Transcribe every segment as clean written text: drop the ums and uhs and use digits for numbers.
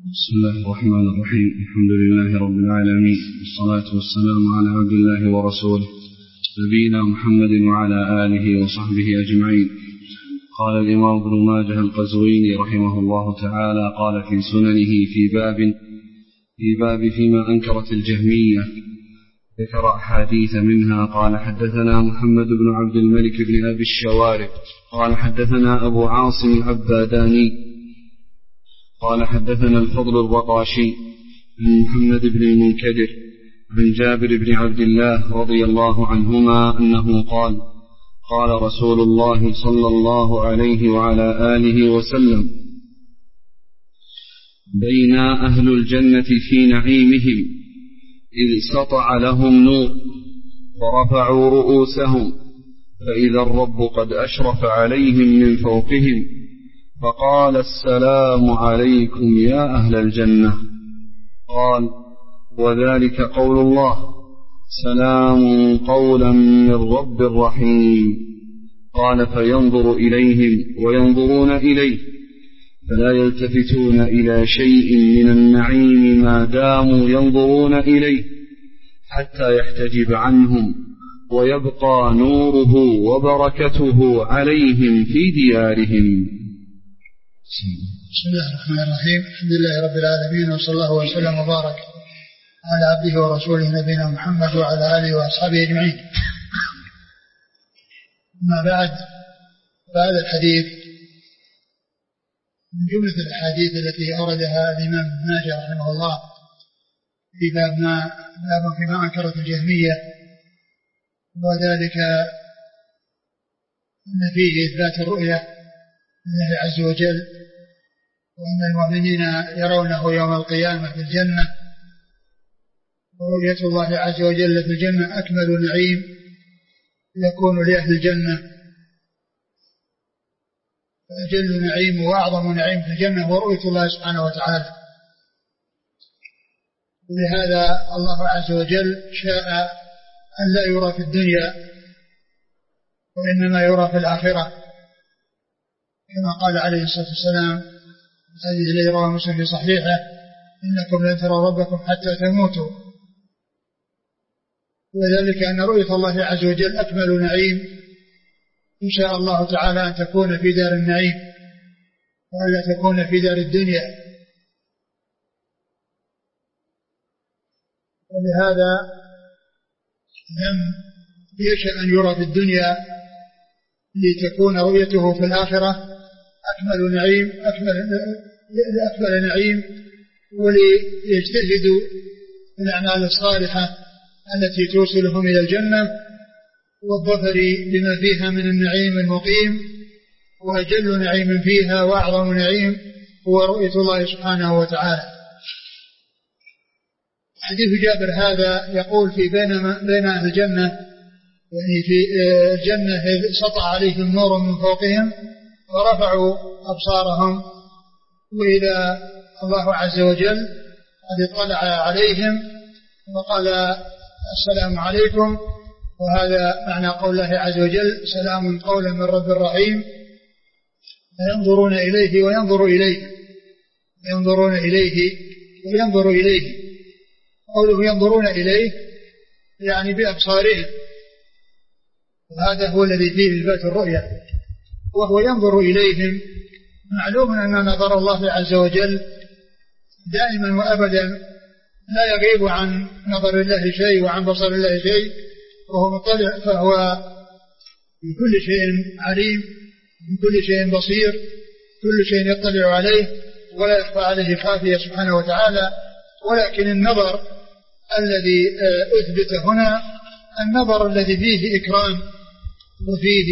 بسم الله الرحمن الرحيم. الحمد لله رب العالمين، والصلاة والسلام على عبد الله ورسوله نبينا محمد وعلى آله وصحبه أجمعين. قال الإمام ابن ماجه القزويني رحمه الله تعالى قال في سننه في باب فيما أنكرت الجهمية، ذكر أحاديث منها. قال حدثنا محمد بن عبد الملك بن أبي الشوارب قال حدثنا أبو عاصم العباداني قال حدثنا الفضل الرقاشي عن محمد بن المنكدر عن جابر بن عبد الله رضي الله عنهما أنه قال قال رسول الله صلى الله عليه وعلى آله وسلم: بين أهل الجنة في نعيمهم إذ سطع لهم نور فرفعوا رؤوسهم فإذا الرب قد أشرف عليهم من فوقهم فقال: السلام عليكم يا أهل الجنة. قال: وذلك قول الله: سلام قولا من رب رحيم. قال: فينظر إليهم وينظرون إليه فلا يلتفتون إلى شيء من النعيم ما داموا ينظرون إليه حتى يحتجب عنهم ويبقى نوره وبركته عليهم في ديارهم. بسم الله الرحمن الرحيم. الحمد لله رب العالمين، وصلى الله وسلم وبارك على عبده ورسوله نبينا محمد وعلى آله وأصحابه أجمعين. ما بعد، فهذا الحديث من جملة الأحاديث التي أوردها الإمام ابن ماجه رحمه الله في باب فيما أنكرت الجهمية، وذلك أن فيه إثبات الرؤية لله عز وجل، وأن المؤمنين يرونه يوم القيامة في الجنة، ورؤية الله عز وجل في الجنة أكمل نعيم يكون لأهل الجنة، فأجل نعيم وأعظم نعيم في الجنة ورؤية الله سبحانه وتعالى. ولهذا الله عز وجل شاء أن لا يرى في الدنيا وإنما يرى في الآخرة، كما قال عليه الصلاة والسلام الحديث الذي رواه مسلم في صحيحه: إنكم لن تروا ربكم حتى تموتوا. وذلك أن رؤية الله عز وجل أكمل نعيم إن شاء الله تعالى أن تكون في دار النعيم وألا تكون في دار الدنيا. ولهذا لم يشأ أن يرى في الدنيا لتكون رؤيته في الآخرة أكمل نعيم، وليجتهدوا في الأعمال الصالحة التي توصلهم إلى الجنة والظفر بما فيها من النعيم المقيم، وأجل نعيم فيها وأعظم نعيم هو رؤية الله سبحانه وتعالى. حديث جابر هذا يقول في بين أهل الجنة، يعني في الجنة سطع عليهم نور من فوقهم ورفعوا أبصارهم، وإذا الله عز وجل قد اطلع عليهم وقال: السلام عليكم. وهذا معنى قول الله عز وجل: سلام قولا من رب رحيم. فينظرون إليه وينظر إليه، ينظرون إليه وينظر إليه. قوله ينظرون إليه يعني بأبصارهم، وهذا هو الذي فيه إثبات الرؤية، وهو ينظر إليهم. معلوم أن نظر الله عز وجل دائما وأبدا لا يغيب عن نظر الله شيء وعن بصر الله شيء، وهو مطلع، فهو بكل شيء عليم، بكل شيء بصير، كل شيء يطلع عليه ولا يخفى عليه خافية سبحانه وتعالى. ولكن النظر الذي أثبت هنا النظر الذي فيه إكرام وفيه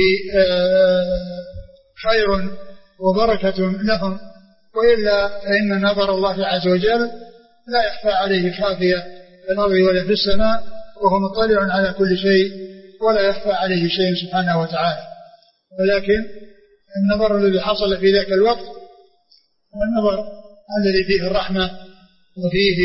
خير وبركة لهم، وإلا فإن نظر الله عز وجل لا يخفى عليه خافية في الأرض ولا في السماء، وهو مطلع على كل شيء ولا يخفى عليه شيء سبحانه وتعالى. ولكن النظر الذي حصل في ذاك الوقت هو النظر الذي فيه الرحمة وفيه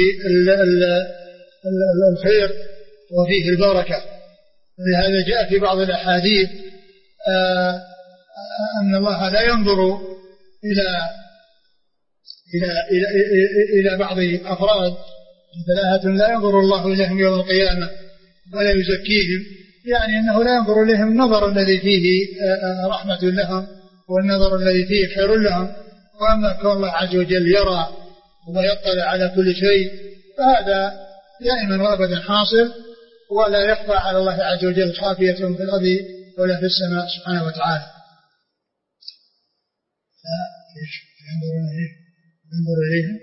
الخير وفيه البركة. ولهذا جاء في بعض الأحاديث أن الله لا ينظر إلى بعض أفراد: ثلاثة لا ينظر الله إليهم يوم القيامة ولا يزكيهم، يعني أنه لا ينظر إليهم النظر الذي فيه رحمة لهم والنظر الذي فيه خير لهم. وأما كون الله عز وجل يرى ويطلع على كل شيء فهذا دائما وأبدا حاصل، ولا يخفى على الله عز وجل خافية في الأرض ولا في السماء سبحانه وتعالى. ينظر إليهم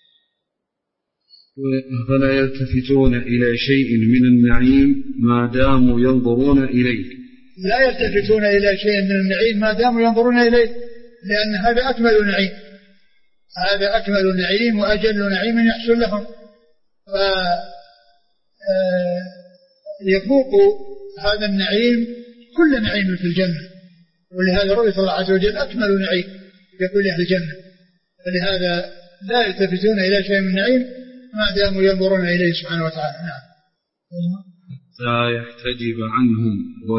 فلا يلتفتون إلى شيء من النعيم ما داموا ينظرون إليه. لا يلتفتون إلى شيء من النعيم ما داموا ينظرون إليه، لأن هذا أكمل نعيم، هذا أكمل نعيم وأجل نعيم يحصل لهم. يفوق هذا النعيم كل نعيم في الجنة، ولهذا رؤية الله عز وجل أكمل نعيم يقول أهل الجنة. فلهذا لا يلتفتون إلى شيء من النعيم ما داموا ينظرون إليه سبحانه وتعالى. نعم. لا يحتجب عنهم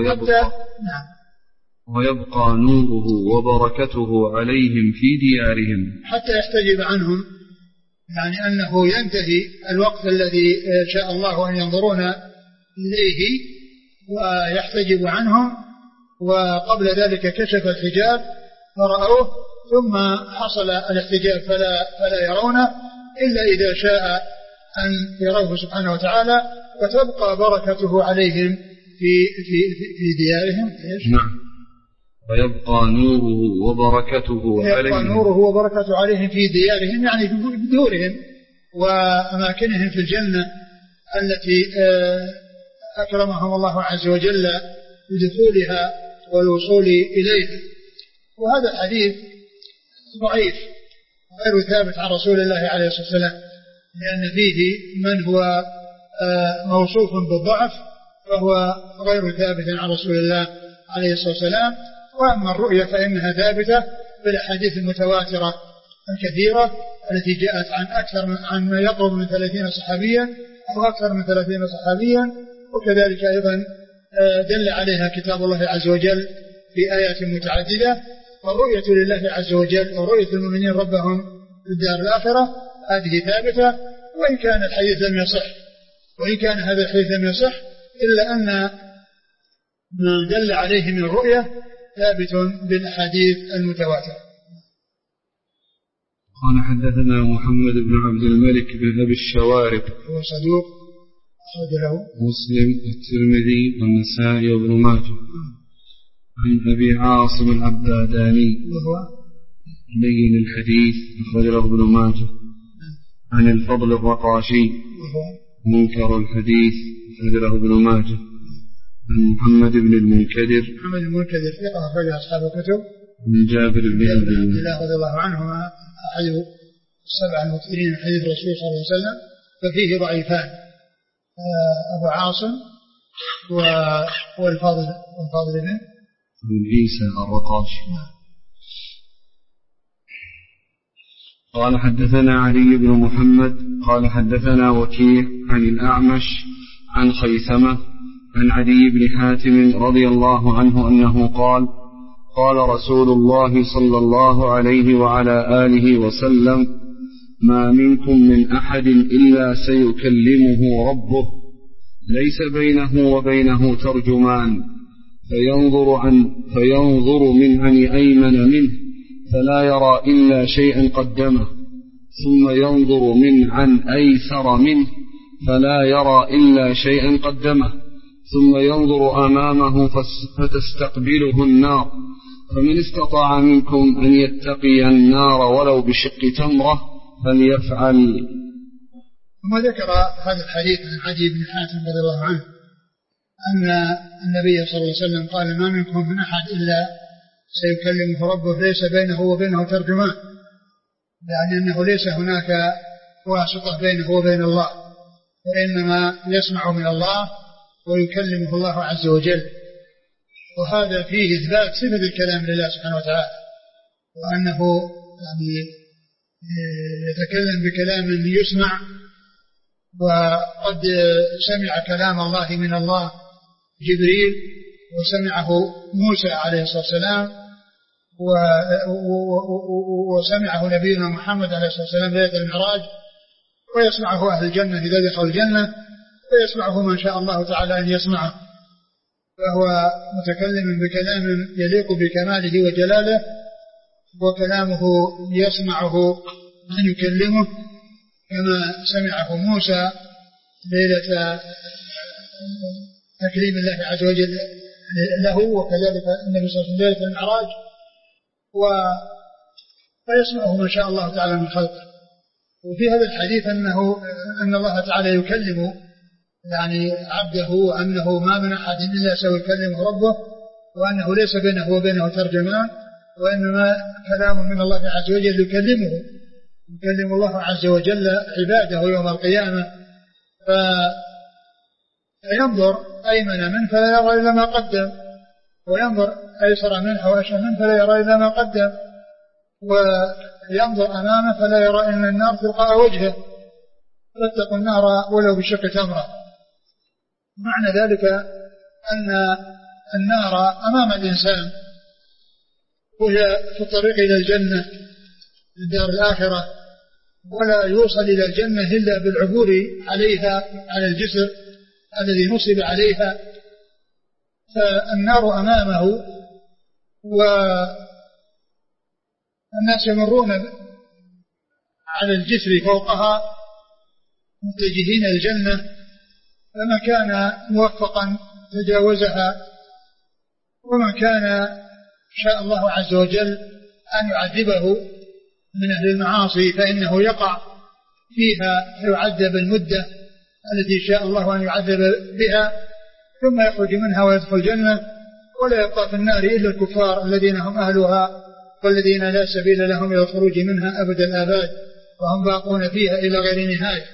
ويبقى نوره وبركته عليهم في ديارهم. حتى يحتجب عنهم، يعني أنه ينتهي الوقت الذي شاء الله أن ينظرون إليه ويحتجب عنهم، وقبل ذلك كشف الحجاب فرأوه، ثم حصل الاحتجاب فلا يرونه إلا إذا شاء أن يروه سبحانه وتعالى، وتبقى بركته عليهم في ديارهم. نعم. ويبقى نوره وبركته عليهم في ديارهم، يعني في دورهم وأماكنهم في الجنة التي أكرمهم الله عز وجل بدخولها والوصول إليها. وهذا الحديث ضعيف غير ثابت عن رسول الله عليه الصلاة والسلام، لأن فيه من هو موصوف بالضعف فهو غير ثابت عن رسول الله عليه الصلاة والسلام. وأما الرؤية فإنها ثابتة بالأحاديث المتواترة الكثيرة التي جاءت عن ما يقرب من 30 صحابيا أو أكثر من 30 صحابيا، وكذلك أيضا دل عليها كتاب الله عز وجل في آيات متعددة. والرؤية لله عز وجل ورؤية المؤمنين ربهم في الدار الآخرة هذه ثابتة، وإن كان الحديث لم يصح، وإن كان هذا الحديث لم يصح، إلا أن ما دل عليه من الرؤية ثابت بالأحاديث المتواترة. قال حدثنا محمد بن عبد الملك بن أبي الشوارب، هو صدوق أخرج له مسلم والترمذي والنسائي وابن ماجه. عن أبي عاصم العباداني وهو بين الحديث أخرج له ابن ماجه. عن الفضل الرقاشي وهو منكر الحديث أخرج له ابن ماجه. عن محمد بن المنكدر ثقة أخرج أصحاب الكتب. من جابر بن عبد الله رضي الله عنهما أحد 7 المكثرين من حديث الرسول صلى الله عليه وسلم، ففيه ضعيفان، أبو عاصم والفضل بن عيسى الرقاشي. قال حدثنا علي بن محمد قال حدثنا وكيع عن الأعمش عن خيثمة عن عدي بن حاتم رضي الله عنه أنه قال: قال رسول الله صلى الله عليه وعلى آله وسلم: ما منكم من أحد إلا سيكلمه ربه ليس بينه وبينه ترجمان، فينظر من عن أيمن منه فلا يرى إلا شيئا قدمه، ثم ينظر من عن أيسر منه فلا يرى إلا شيئا قدمه، ثم ينظر أمامه فتستقبله النار، فمن استطاع منكم أن يتقي النار ولو بشق تمرة فليفعل. ثم ذكر هذا الحديث عن عدي بن حاتم رضي الله عنه أن النبي صلى الله عليه وسلم قال: ما منكم من أحد إلا سيكلمه ربه ليس بينه وبينه ترجمان، يعني أنه ليس هناك واسطة بينه وبين الله، وإنما يسمع من الله ويكلمه الله عز وجل. وهذا فيه إثبات صفة الكلام لله سبحانه وتعالى، وأنه يعني يتكلم بكلام يسمع. وقد سمع كلام الله من الله جبريل، وسمعه موسى عليه الصلاة والسلام، وسمعه نبينا محمد عليه الصلاة والسلام ليلة المعراج، ويسمعه أهل الجنة إذا دخلوا الجنة، ويسمعه من شاء الله تعالى أن يسمعه، فهو متكلم بكلام يليق بكماله وجلاله، وكلامه يسمعه من يكلمه، كما سمعه موسى ليلة تكليم الله عز وجل له، وكذلك النبي صلى الله عليه وسلم ليلة المعراج، فيسمعه من شاء الله تعالى من خلقه. وفي هذا الحديث أن الله تعالى يكلم يعني عبده، وأنه ما من أحد إلا سيكلمه ربه، وأنه ليس بينه وبينه ترجمان، وإنما كلام من الله عز وجل يكلم الله عز وجل عباده يوم القيامة، فينظر أيمن منه فلا يرى إلا ما قدم، وينظر أيسر منه وأشهر منه فلا يرى إلا ما قدم، وينظر أمامه فلا يرى إلا النار تلقاء وجهه، فاتقوا النار ولو بشق تمرة. معنى ذلك أن النار أمام الإنسان، وهي في الطريق إلى الجنة الدار الآخرة، ولا يوصل إلى الجنة إلا بالعبور عليها على الجسر الذي نصب عليها، فالنار أمامه، والناس يمرون على الجسر فوقها متجهين الجنة، فمن كان موفقا تجاوزها، ومن كان شاء الله عز وجل أن يعذبه من أهل المعاصي فإنه يقع فيها فيعذب المدة التي شاء الله أن يعذب بها، ثم يخرج منها ويدخل الجنة، ولا يبقى في النار إلا الكفار الذين هم أهلها، والذين لا سبيل لهم إلى الخروج منها أبد الآباد، وهم باقون فيها إلى غير نهاية.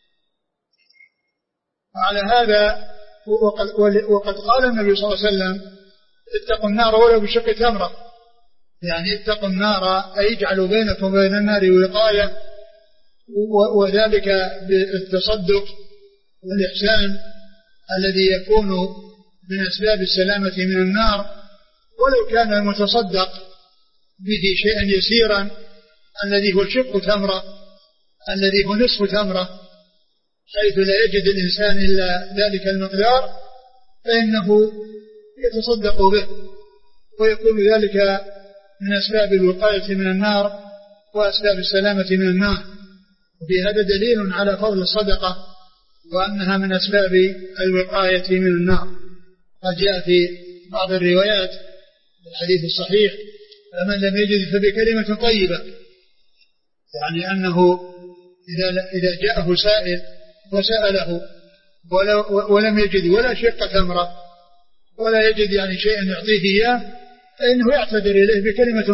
وعلى هذا وقد قال النبي صلى الله عليه وسلم اتقوا النار ولو بشق تمرة، يعني اتقوا النار أي اجعلوا بينكم وبين النار وقاية، وذلك بالتصدق والإحسان الذي يكون من أسباب السلامة من النار، ولو كان المتصدق به شيئا يسيرا الذي هو شق تمرة، الذي هو نصف تمرة، حيث لا يجد الإنسان إلا ذلك المقدار، فإنه يتصدق به، ويكون ذلك من أسباب الوقاية من النار وأسباب السلامة من النار. وفي هذا دليل على فضل الصدقة، وأنها من أسباب الوقاية من النار. قد جاء في بعض الروايات الحديث الصحيح فمن لم يجد فبكلمة طيبة، يعني أنه إذا جاءه سائل وسأله ولم يجد ولا شق تمرة ولا يجد يعني شيئا يعطيه إياه، فإنه يعتذر إليه بكلمة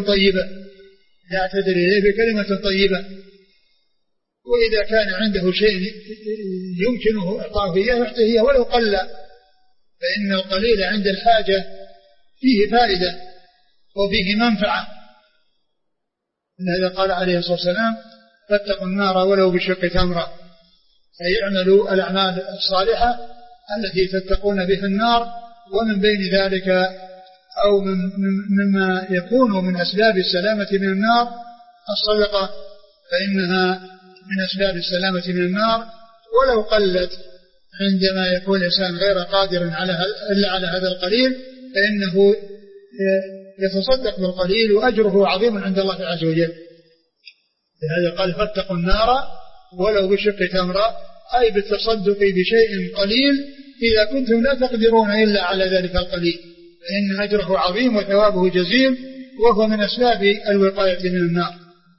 طيبة، وإذا كان عنده شيء يمكنه إعطاه إياه يعطيه إياه ولو قل، فإن القليل عند الحاجة فيه فائدة وفيه منفعة. لهذا قال عليه الصلاة والسلام فاتقوا النار ولو بشق تمرة، أي اعملوا الأعمال الصالحة التي تتقون بها النار، ومن بين ذلك أو مما يكون من أسباب السلامة من النار الصدقة، فإنها من أسباب السلامة من النار ولو قلت. عندما يكون الإنسان غير قادر إلا على هذا القليل فإنه يتصدق بالقليل وأجره عظيم عند الله عز وجل. لهذا قال فاتقوا النار ولو بشق تمرة، أي بالتصدق بشيء قليل إذا كنتم لا تقدرون إلا على ذلك القليل، فإن أجره عظيم وثوابه جزيل، وهو من أسباب الوقاية من النار.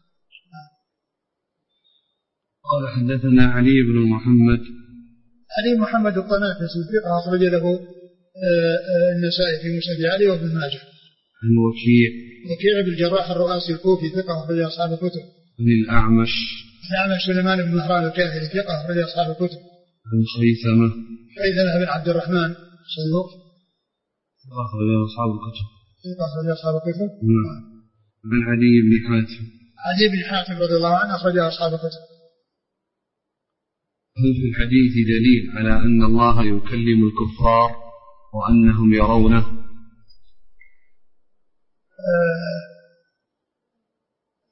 قال حدثنا علي بن محمد الطنافسي ثقة أخرج له النسائي في مسند علي وابن ماجه. عن وكيع بن الجراح الرؤاسي الكوفي ثقة أخرج أصحاب الكتب. عن الأعمش سليمان بن مهران الكاهلي ثقة أخرج أصحاب الكتب. عن خيثمة بن عبد الرحمن صدوق أخرج أصحاب الكتب. ثقة أخرج أصحاب الكتب. عن عدي بن حاتم رضي الله عنه أخرج أصحاب الكتب. هل في الحديث دليل على أن الله يكلم الكفار وأنهم يرونه؟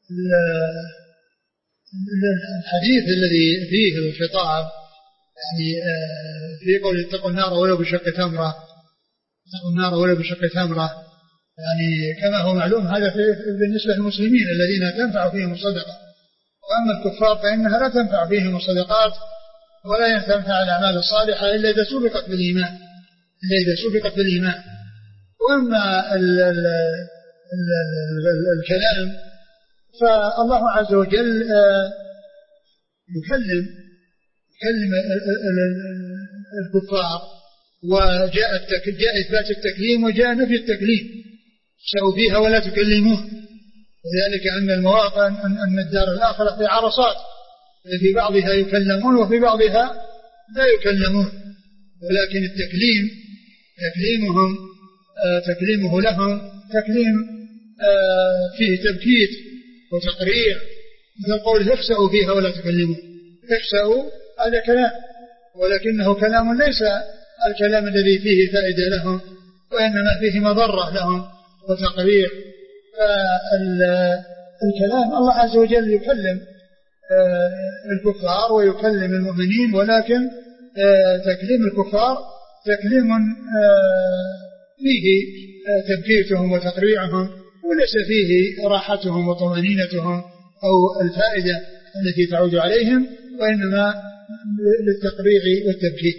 الحديث الذي فيه الخطاب يعني في قول اتقوا النار ولو بشق تمرة، اتقوا النار ولو بشق تمرة، يعني كما هو معلوم هذا بالنسبة للمسلمين الذين تنفع فيهم الصدقة، وأما الكفار فإنها لا تنفع فيهم الصدقات ولا تنفع الأعمال الصالحة إلا إذا سبقت بالإيمان. وأما الكلام فالله عز وجل يكلم الكفار، وجاء إثبات التكليم وجاء نفي التكليم، شاءوا فيها ولا تكلمون، وذلك أن المواقع أن الدار الآخرة في عرصات، في بعضها يكلمون وفي بعضها لا يكلمون، ولكن تكليمه لهم تكليم فيه تبكيت وتقريع، مثل قول اخسأوا فيها ولا تكلمون. اخسأوا هذا كلام، ولكنه كلام ليس الكلام الذي فيه فائدة لهم، وإنما فيه مضرة لهم وتقريع. فالكلام الله عز وجل يكلم الكفار ويكلم المؤمنين، ولكن تكليم الكفار تكليم فيه تبكيتهم وتقريعهم، وليس فيه راحتهم وطمأنينتهم أو الفائدة التي تعود عليهم، وإنما للتقريع والتبكيت.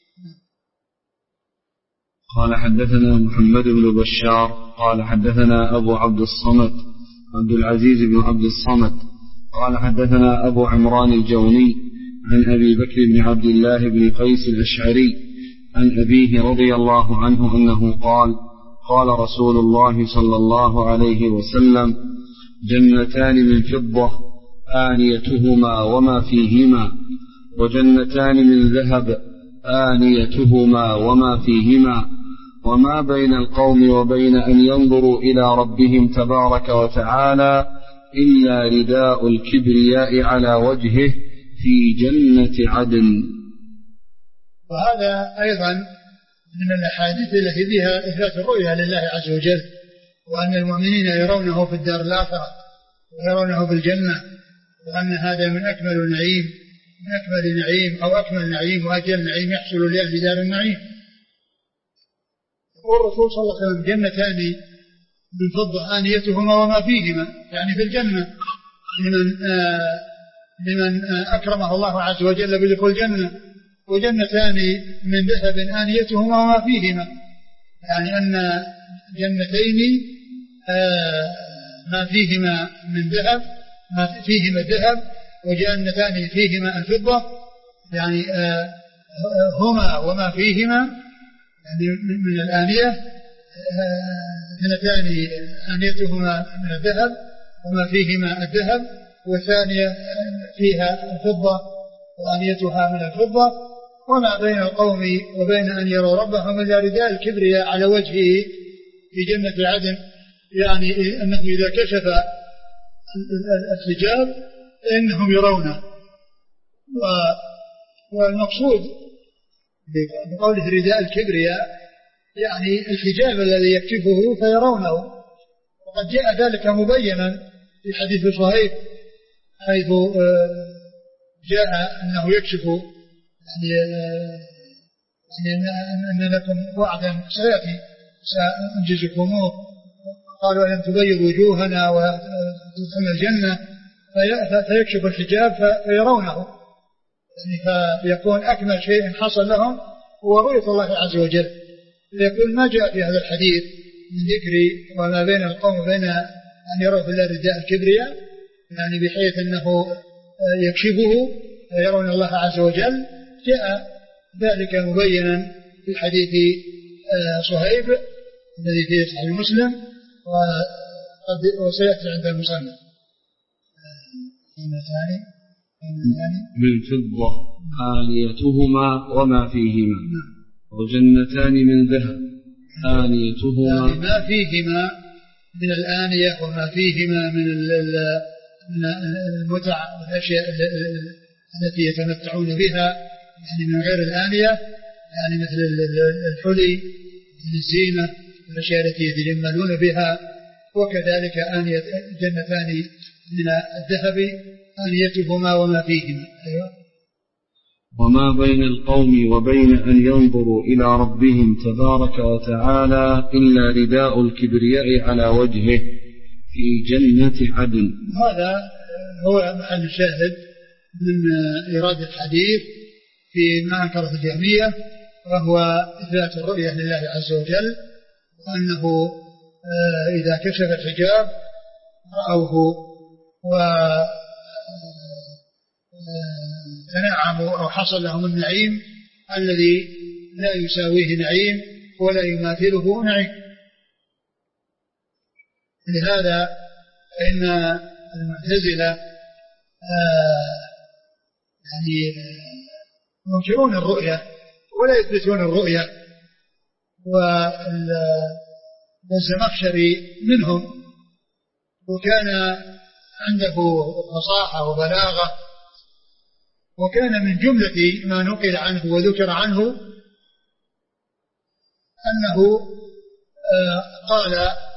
قال حدثنا محمد بن بشار قال حدثنا أبو عبد الصمد عبد العزيز بن عبد الصمد قال حدثنا أبو عمران الجوني عن أبي بكر بن عبد الله بن قيس الأشعري عن أبيه رضي الله عنه أنه قال قال رسول الله صلى الله عليه وسلم جنتان من فضة آنيتهما وما فيهما، وجنتان من ذهب آنيتهما وما فيهما، وما بين القوم وبين أن ينظروا إلى ربهم تبارك وتعالى إلا رداء الكبرياء على وجهه في جنة عدن. وهذا أيضا من الأحاديث التي فيها إثبات الرؤيا لله عز وجل، وأن المؤمنين يرونه في الدار الآخرة ويرونه بالجنة، وأن هذا من أكمل النعيم، من أكمل نعيم أو أكمل نعيم وأجل نعيم يحصل لأهل دار النعيم. والرسول صلى الله عليه وسلم جنتان من فضة آنيتهما وما فيهما، يعني في الجنة لمن أكرمه الله عز وجل بدخول الجنة، وجنتان من ذهب آنيتهما وما فيهما، يعني أن جنتين ما فيهما من ذهب، ما فيهما الذهب، وجنتان فيهما الفضة، يعني هما وما فيهما يعني من الآنية، جنتان آنيتهما من الذهب وما فيهما الذهب، والثانية فيها الفضة وآنيتها من الفضة، وما بين القوم وبين أن يروا ربهم إلا رداء الكبرياء على وجهه في جنة عدن، يعني أنه إذا كشف الحجاب إنهم يرونه. والمقصود بقوله رداء الكبرياء يعني الحجاب الذي يكشفه فيرونه، وقد جاء ذلك مبينا في حديث صهيب حيث جاء أنه يكشف يعني أن لكم وعدا سيأتي سأنجزكموه، قالوا ألم تبيض وجوهنا وتدخلنا الجنة، فيكشف الحجاب فيرونه، يعني فيكون أكمل شيء حصل لهم هو رؤية الله عز وجل. فيقول ما جاء في هذا الحديث من ذكر وما بين القوم وبين أن يروا في الله رداء الكبرياء، يعني بحيث أنه يكشفه فيرون الله عز وجل، جاء ذلك مبينا في حديث صهيب الذي في صحيح مسلم وسيأتي عند المصنف. من فضة آنيتهما وما فيهما، وجنتان من ذهب آنيتهما، يعني ما فيهما من الآنية وما فيهما من المتع والأشياء التي يتمتعون بها، يعني من غير الآنية، يعني مثل الحلي، مثل الزينة، الأشياء التي يتجملون بها، وكذلك آنية جنتان من الذهب آنيتهما وما فيهما. أيوة. وما بين القوم وبين أن ينظروا إلى ربهم تبارك وتعالى إلا رداء الكبرياء على وجهه في جنة عدن. هذا هو محل الشاهد من إيراد الحديث في ما أنكره الجهمية، وهو إثبات الرؤية لله عز وجل، وأنه إذا كشف الحجاب رأوه وتنعموا أو حصل لهم النعيم الذي لا يساويه نعيم ولا يماثله نعيم. لهذا فإن المعتزلة يعني ينكرون الرؤية ولا يثبتون الرؤية، والزمخشري منهم، وكان عنده فصاحة وبلاغة، وكان من جملة ما نقل عنه وذكر عنه أنه قال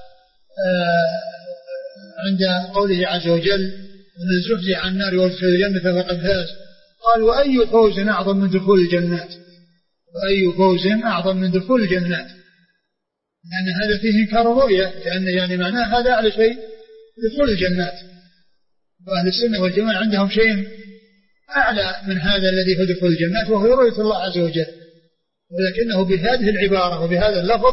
عند قوله عز وجل من زحزح عن النار وادخل الجنة فقد فاز، قال وأي فوز أعظم من دخول الجنات، وأي فوز أعظم من دخول الجنات، لأن هذا فيه إنكار الرؤية، لأن يعني معناه هذا أعلى شيء دخول الجنات، وأهل السنة والجماعة عندهم شيء أعلى من هذا الذي هو دخول الجنات، وهو رؤية الله عز وجل، ولكنه بهذه العبارة وبهذا اللفظ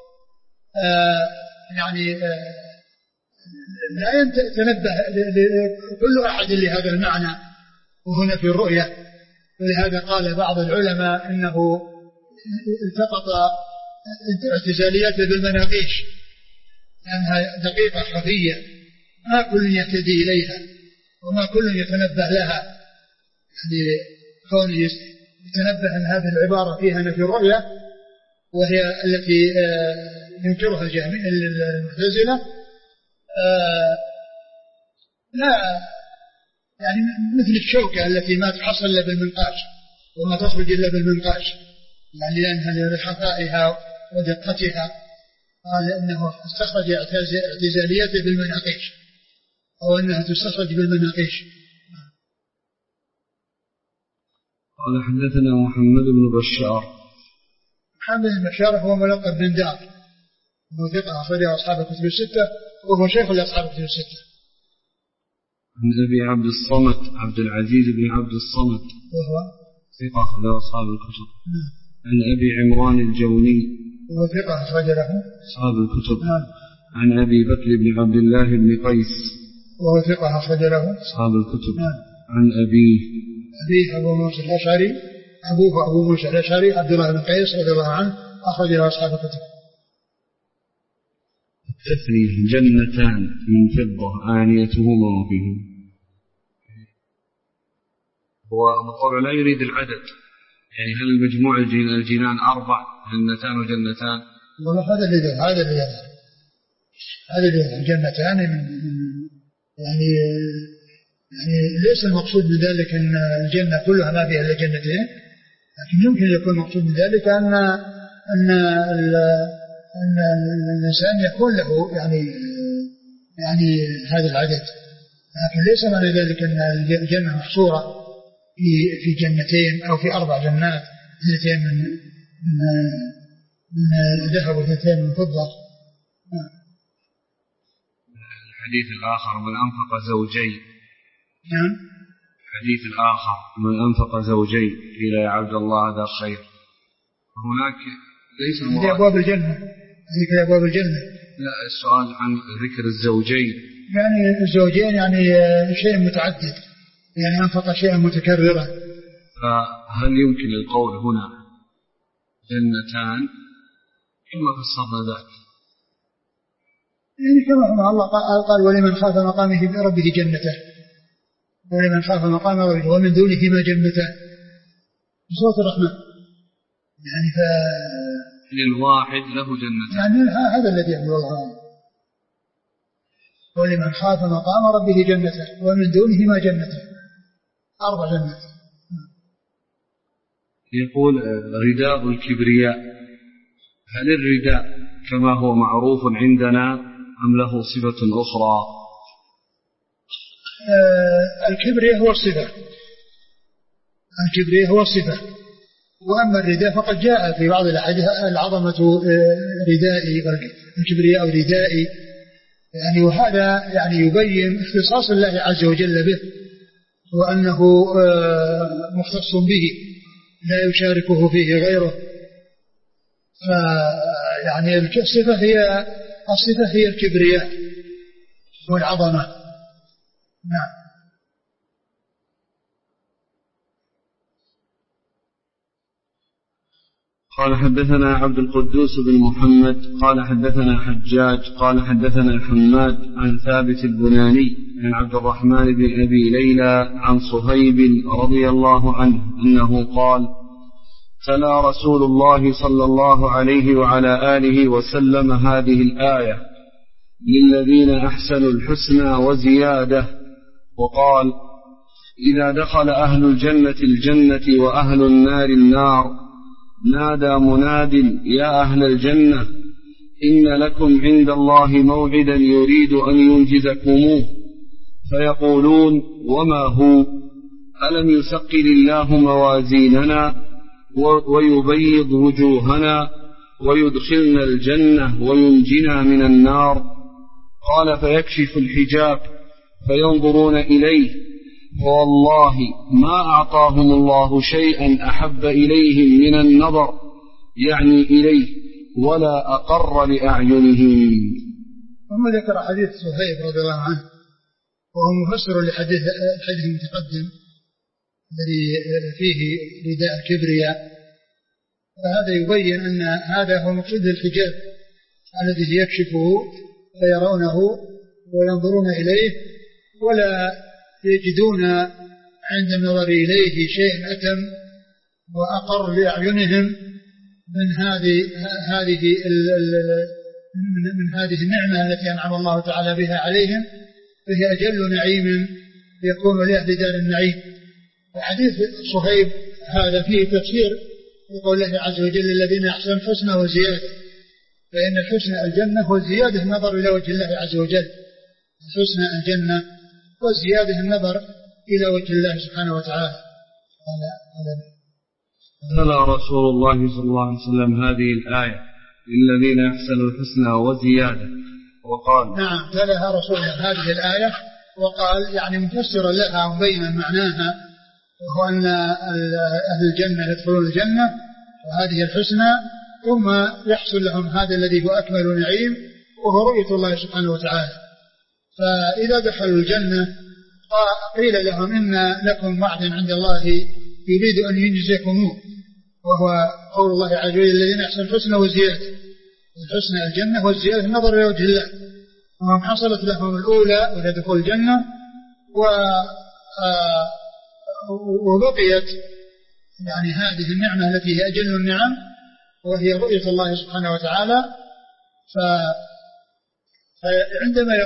يعني لا يتنبه كل أحد لهذا المعنى وهنا في الرؤية. ولهذا قال بعض العلماء إنه التقط اعتزالياته بالمناقيش، لأنها دقيقة خفية ما كل يهتدي إليها وما كل يتنبه لها، يعني كونه يتنبه أن هذه العبارة فيها نفي الرؤية، وهي التي ينكرها المعتزلة، لا يعني مثل الشوكة التي ما تحصل إلا بالمنقاش وما تخرج إلا بالمنقاش، يعني لأنها لخفائها ودقتها، قال إنه استخرج اعتزاليته بالمناقيش، أو أنها تستخرج بالمناقيش. قال حدثنا محمد بن بشار. محمد بن بشار هو ملقب بن دار، هو ثقة أخرجه أصحاب الكتب الستة، وهو شيخ لأصحاب الكتب الستة. عن أبي عبد الصمد عبد العزيز بن عبد الصمد، وهو ثقة أخرجه أصحاب الكتب. عن أبي عمران الجوني، وهو ثقة أخرج له أصحاب الكتب. عن أبي بكر بن عبد الله بن قيس، وهو ثقة أخرج له أصحاب الكتب. عن أبيه أبو موسى الأشعري، أبوه أبو موسى الأشعري عبد الله بن قيس رضي الله عنه، أخرج له أصحاب الكتب. تثني جنتان من فضة آنيتهما وفيهم. هو قول لا يريد العدد، يعني هل المجموع الجنان 4 جنتان وجنتان؟ والله هذا اللي جنتان يعني ليس المقصود من ذلك أن الجنة كلها ما فيها إلا جنتين، لكن يمكن يكون المقصود من ذلك أن الإنسان يكون له يعني هذا العدد، لكن ليس معنى ذلك أن الجنة محصورة في جنتين أو في 4 جنات، 2 من ذهب و2 من فضة. الحديث الآخر من أنفق زوجين. نعم. الحديث الآخر من أنفق زوجين قيل يا عبد الله هذا خير. هناك ليس المراد أبواب الجنة، ذكر أبواب الجنة. لا، السؤال عن ذكر الزوجين، يعني الزوجين يعني شيء متعدد، يعني أنفق شيئا متكررا. فهل يمكن القول هنا جنتان كما فسرنا ذلك؟ يعني كما الله قال ولمن خاف مقامه ربه جنتان، ولمن خاف مقام ربه ومن دونهما جنتان، بصوت الرحمن، يعني للواحد له جنتان، يعني هذا الذي يقول الله ولمن خاف مقام ربه جنتان ومن دونهما جنتان، 4 جنات. يقول رداء الكبرياء، هل الرداء كما هو معروف عندنا أم له صفة أخرى؟ الكبرياء هو الصفة، الكبرياء هو الصفة. وأما الرداء فقد جاء في بعض الأحاديث العظمة ردائي والكبرياء ردائي، يعني وهذا يعني يبين اختصاص الله عز وجل به وأنه مختص به لا يشاركه فيه غيره. يعني الصفة هي الكبرياء والعظمة. نعم. قال حدثنا عبد القدوس بن محمد قال حدثنا حجاج قال حدثنا حماد عن ثابت البناني عن عبد الرحمن بن أبي ليلى عن صهيب رضي الله عنه أنه قال تلا رسول الله صلى الله عليه وعلى آله وسلم هذه الآية للذين أحسنوا الحسنى وزيادة، وقال إذا دخل أهل الجنة الجنة وأهل النار النار نادى مناد يا أهل الجنة إن لكم عند الله موعدا يريد أن ينجزكموه، فيقولون وما هو؟ ألم يثقل الله موازيننا ويبيض وجوهنا ويدخلنا الجنة وينجنا من النار؟ قال فيكشف الحجاب فينظرون إليه والله ما أعطاهم الله شيئا أحب إليهم من النظر يعني إليه ولا أقر لأعينهم. ثم ذكر حديث صهيب رضي الله عنه وهو مفسر لحديث الحديث المتقدم الذي فيه رداء الكبرياء، فهذا يبين أن هذا هو مقصود الحجاب الذي يكشفه فيرونه وينظرون إليه ولا يجدون عند النظر إليه شيء أتم وأقر لأعينهم من هذه النعمة التي أنعم الله تعالى بها عليهم، فهي أجل نعيم يكون لأهل دار النعيم. وحديث صهيب هذا فيه تفسير يقول الله عز وجل الذين أحسنوا الحسنى وزيادة، فإن الحسنى الجنة والزيادة النظر إلى وجه الله عز وجل، الحسنى الجنة والزيادة النظر إلى وجه الله سبحانه وتعالى. تلا رسول الله صلى الله عليه وسلم هذه الآية للذين أحسنوا الحسنى وزيادة، وقال نعم تلاها رسول الله هذه الآية وقال يعني مفسرا لها ومبينا معناها، وهو أن أهل الجنة يدخلون الجنة وهذه الحسنى ثم يحصل لهم هذا الذي هو أكمل نعيم وهو رؤية الله سبحانه وتعالى. فإذا دخلوا الجنة قيل لهم إن لكم وعدا عند الله يريد أن ينجزكموه، وهو قول الله عز وجل الذين أحسنوا الحسنى وزيادة، الحسنى الجنة والزيادة النظر إلى وجه الله، وهم حصلت لهم الأولى وهي دخول الجنة وبقيت يعني هذه النعمة التي هي أجل النعم وهي رؤية الله سبحانه وتعالى. فعندما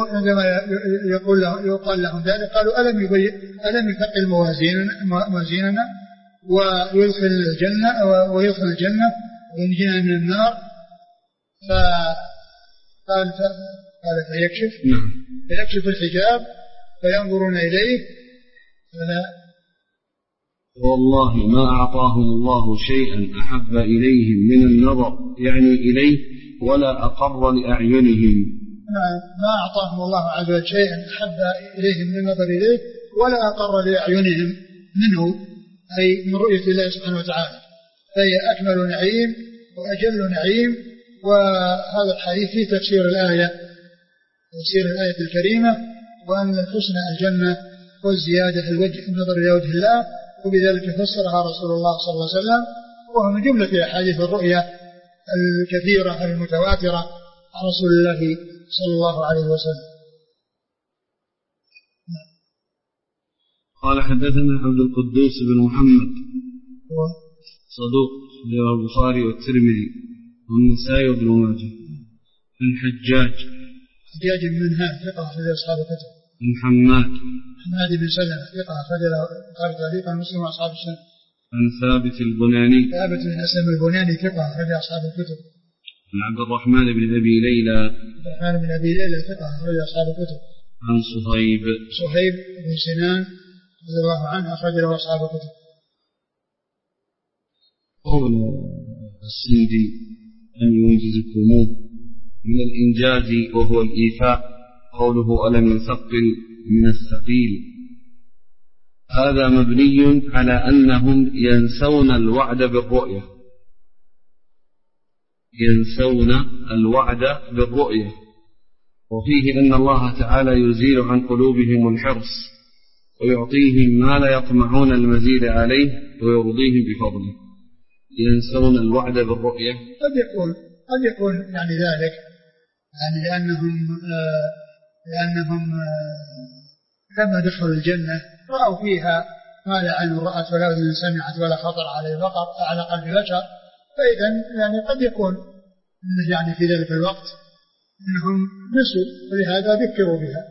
يقال لهم ذلك قالوا ألم يثقل موازيننا ويدخل الجنة وينجينا من النار؟ فقال فيكشف الحجاب فينظرون إليه والله ما أعطاهم الله شيئا أحب إليهم من النظر يعني إليه ولا أقر لأعينهم. ما أعطاهم الله عز وجل شيئا أحب إليهم من النظر إليه ولا أقر لأعينهم منه، أي من رؤية الله سبحانه وتعالى، فهي أكمل نعيم وأجل نعيم. وهذا الحديث في تفسير الآية الكريمة، وأن الحسنى الجنة والزيادة النظر إلى وجه الله، وبذلك فسرها رسول الله صلى الله عليه وسلم، وهو من جملة أحاديث الرؤيا الكثيرة المتواترة عن رسول الله صلى الله عليه وسلم. قال حدثنا عبد القدوس بن محمد صدوق رواه البخاري والترمذي والنسائي وابن ماجه. عن حجاج بن منهال ثقة أخرج أصحاب الكتب. عن حماد بن سلمة ثقة أخرج البخاري تعليقا مسلم وأصحاب السنة. عن ثابت البناني بن أسلم البناني ثقة أخرج أصحاب الكتب. عن عبد الرحمن بن أبي ليلى ثقة أخرج أصحاب الكتب. عن صهيب بن سنان رضي الله عنه أخرج له أصحاب الكتب. قول السندي أن ينجزكموه من الإنجاز وهو الإيفاء، قوله ألم يثقل من الثقيل، هذا مبني على أنهم ينسون الوعد بالرؤية، وفيه أن الله تعالى يزيل عن قلوبهم الحرص ويعطيهم ما لا يطمعون المزيد عليه ويرضيهم بفضله. ينسون الوعد بالرؤية، قد يكون يعني ذلك يعني لأنهم لما دخلوا الجنة رأوا فيها ما لا عين رأت ولا أذن سمعت ولا خطر على قلب بشر، فإذا يعني قد يكون يعني في ذلك الوقت أنهم نسوا ولهذا ذكروا بها.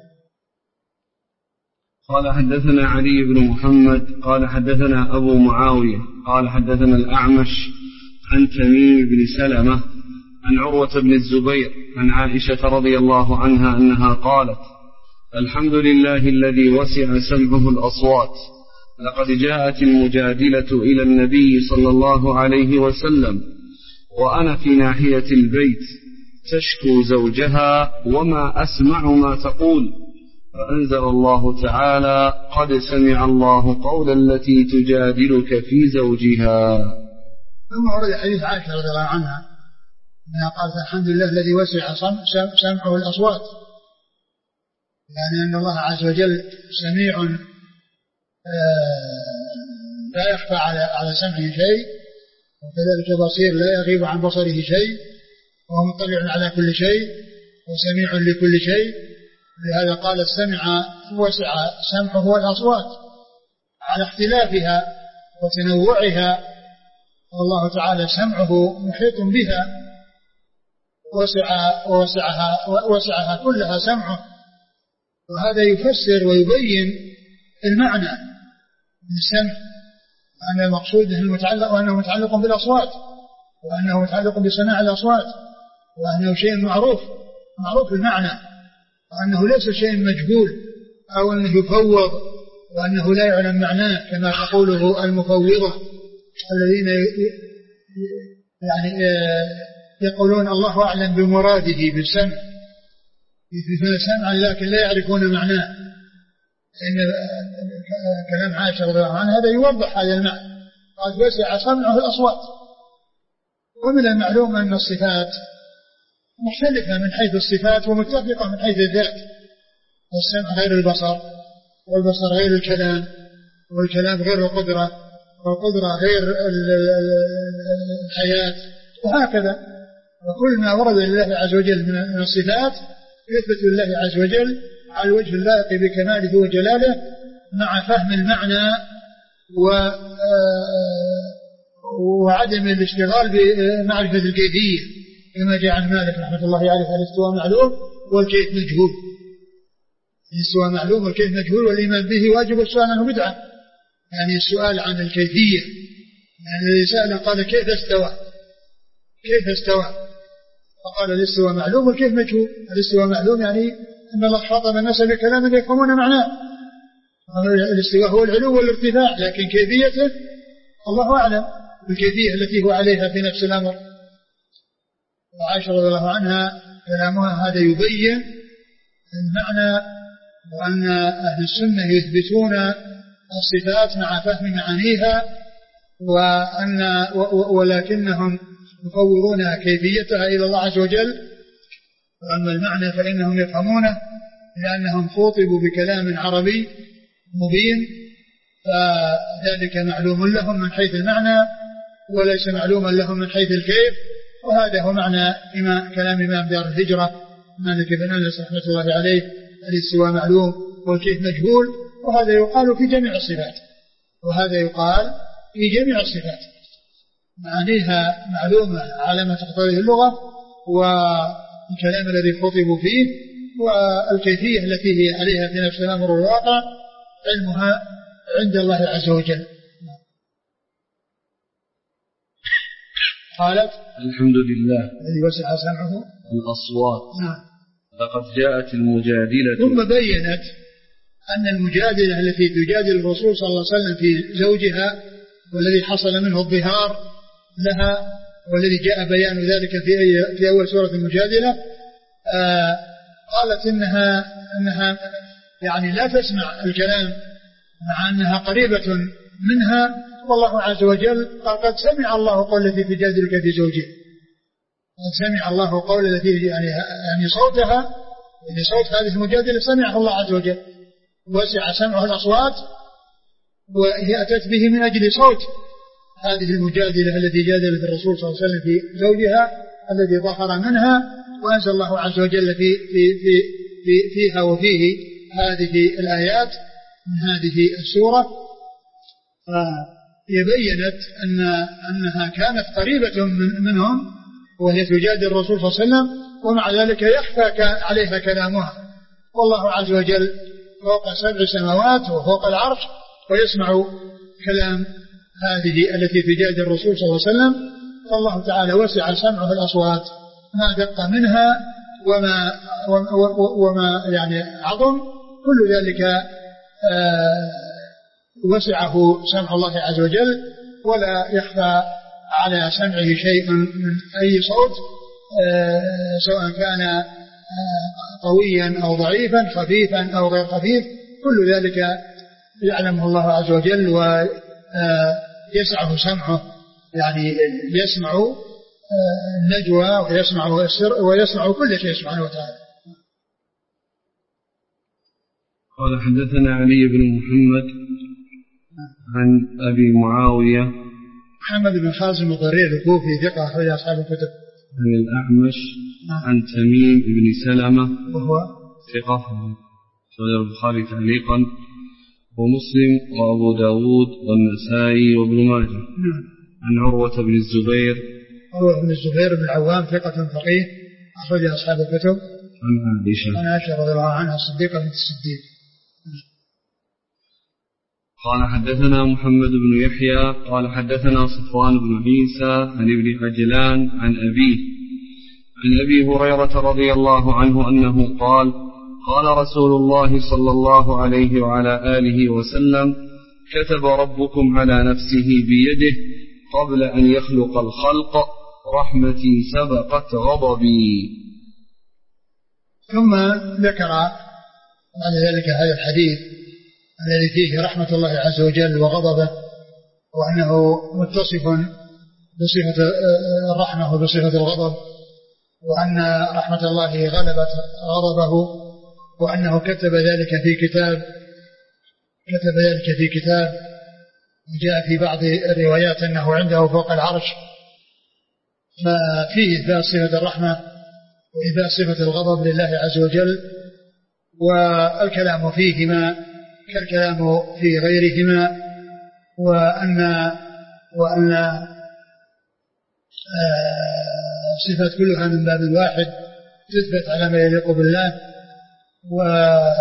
قال حدثنا علي بن محمد قال حدثنا أبو معاوية قال حدثنا الأعمش عن تميم بن سلمة عن عروة بن الزبير عن عائشة رضي الله عنها أنها قالت: الحمد لله الذي وسع سمعه الأصوات، لقد جاءت المجادلة إلى النبي صلى الله عليه وسلم وأنا في ناحية البيت تشكو زوجها وما أسمع ما تقول، فأنزل الله تعالى: قد سمع الله قول التي تجادلك في زوجها. ثم ورد حديث عائشة رضي الله عنها أنها قالت: الحمد لله الذي وسع سمعه الأصوات، يعني أن الله عز وجل سميع لا يخفى على سمعه شيء، وكذلك بصير لا يغيب عن بصره شيء، وهو مطلع على كل شيء وسميع لكل شيء. لهذا قال السمع وسع سمعه الأصوات على اختلافها وتنوعها، والله تعالى سمعه محيط بها وسعها كلها سمعه، وهذا يفسر ويبين المعنى من السمع، وأن المقصود وأنه متعلق بالأصوات، وأنه متعلق بصناع الأصوات، وأنه شيء معروف المعنى، وأنه ليس شيء مجهول أو أنه يفوض وأنه لا يعلم معناه كما تقوله المفوضة الذين يعني يقولون الله أعلم بمراده بالسمع، يثبتون سمعا لكن لا يعرفون معناه. إن كلام عائشة رضي الله عنها هذا يوضح هذا المعنى، قد وسع سمعه الأصوات. ومن المعلوم أن الصفات مختلفة من حيث الصفات ومتفقة من حيث الذات، والسمع غير البصر، والبصر غير الكلام، والكلام غير القدرة، والقدرة غير الحياة، وهكذا. وكل ما ورد لله عز وجل من الصفات يثبت لله عز وجل على الوجه اللائق بكماله وجلاله، مع فهم المعنى وعدم الاشتغال بمعرفة الكيفية، كما جاء عن مالك رحمة الله عليه: الاستواء معلوم والكيف مجهول. الاستواء معلوم والكيف مجهول، والإيمان به واجب والسؤال عنه بدعة. يعني السؤال عن الكيفية، يعني الذي سأل قال: كيف استوى؟ فقال: الاستواء معلوم والكيف مجهول. الاستواء معلوم يعني أن الله خاطب الناس بكلام يفهمون معناه، الاستواء هو العلو والارتفاع، لكن كيفيته الله أعلم بالكيفية التي هو عليها في نفس الأمر. وعائشة رضي الله عنها كلامها هذا يبين المعنى، وأن أهل السنة يثبتون الصفات مع فهم معانيها، ولكنهم يفوضون كيفيتها إلى الله عز وجل. وأما المعنى فإنهم يفهمونه لأنهم خوطبوا بكلام عربي مبين، فذلك معلوم لهم من حيث المعنى وليس معلوما لهم من حيث الكيف. وهذا هو معنى كلام إمام دار الهجرة مالك بن أنس رحمة الله عليه: الاستواء معلوم والكيف مجهول. وهذا يقال في جميع الصفات، معانيها معلومة على ما تقتضيه اللغة والكلام الذي خطبوا فيه، والكيفية التي هي عليها في نفس الأمر والواقع علمها عند الله عز وجل. قالت: الحمد لله الذي وسع سمعه الأصوات، لقد جاءت المجادلة. ثم بينت أن المجادلة التي تجادل الرسول صلى الله عليه وسلم في زوجها والذي حصل منه الظهار لها والذي جاء بيان ذلك في أول سورة المجادلة، قالت إنها يعني لا تسمع الكلام مع أنها قريبة منها، والله عز وجل قال قد سمع الله قول التي تجادلك في زوجها، قد سمع الله قول التي يعني صوتها، يعني صوت هذه المجادلة سمعه الله عز وجل، وسع سمعه الأصوات، وهي أتت به من أجل صوت هذه المجادلة التي جادلت الرسول صلى الله عليه وسلم في زوجها الذي ظهر منها، وأنزل الله عز وجل فيها وفيه هذه الآيات من هذه السورة. فيبينت أنها كانت قريبة منهم وهي تجادل الرسول صلى الله عليه وسلم، ومع ذلك يخفى عليها كلامها، والله عز وجل فوق 7 سماوات وفوق العرش ويسمع كلام هذه التي تجادل الرسول صلى الله عليه وسلم، فالله تعالى وسع سمعه الأصوات ما دق منها وما يعني عظم، كل ذلك وسعه سمع الله عز وجل، ولا يخفى على سمعه شيء من أي صوت، سواء كان قويا أو ضعيفا، خفيفا أو غير خفيف، كل ذلك يعلمه الله عز وجل ويسعه سمعه، يعني يسمع النجوى ويسمع السر ويسمع كل شيء سبحانه وتعالى. قال حدثنا علي بن محمد عن أبي معاوية محمد بن خازم الضرير الكوفي ثقة أخرج أصحاب الكتب. عن الأعمش عن تميم بن سلمة وهو ثقة أخرج البخاري تعليقا ومسلم وأبو داود والنسائي وابن ماجه. عن عروة بن الزبير بن العوام ثقة فقيه أخرج أصحاب الكتب. عن عائشة رضي الله عنها الصديقة بنت الصديق. قال حدثنا محمد بن يحيى قال حدثنا صفوان بن عيسى عن ابن عجلان عن أبي هريرة رضي الله عنه أنه قال قال رسول الله صلى الله عليه وعلى آله وسلم كتب ربكم على نفسه بيده قبل أن يخلق الخلق رحمتي سبقت غضبي. ثم ذكر بعد ذلك هذا الحديث الذي فيه رحمة الله عز وجل وغضبه، وأنه متصف بصفة الرحمة وبصفة الغضب، وأن رحمة الله غلبت غضبه، وأنه كتب ذلك في كتاب وجاء في بعض الروايات أنه عنده فوق العرش، ففيه إثبات صفة الرحمة وإثبات صفة الغضب لله عز وجل، والكلام فيهما كالكلام في غيرهما، وأن صفات كلها من باب واحد تثبت على ما يليق بالله، ومع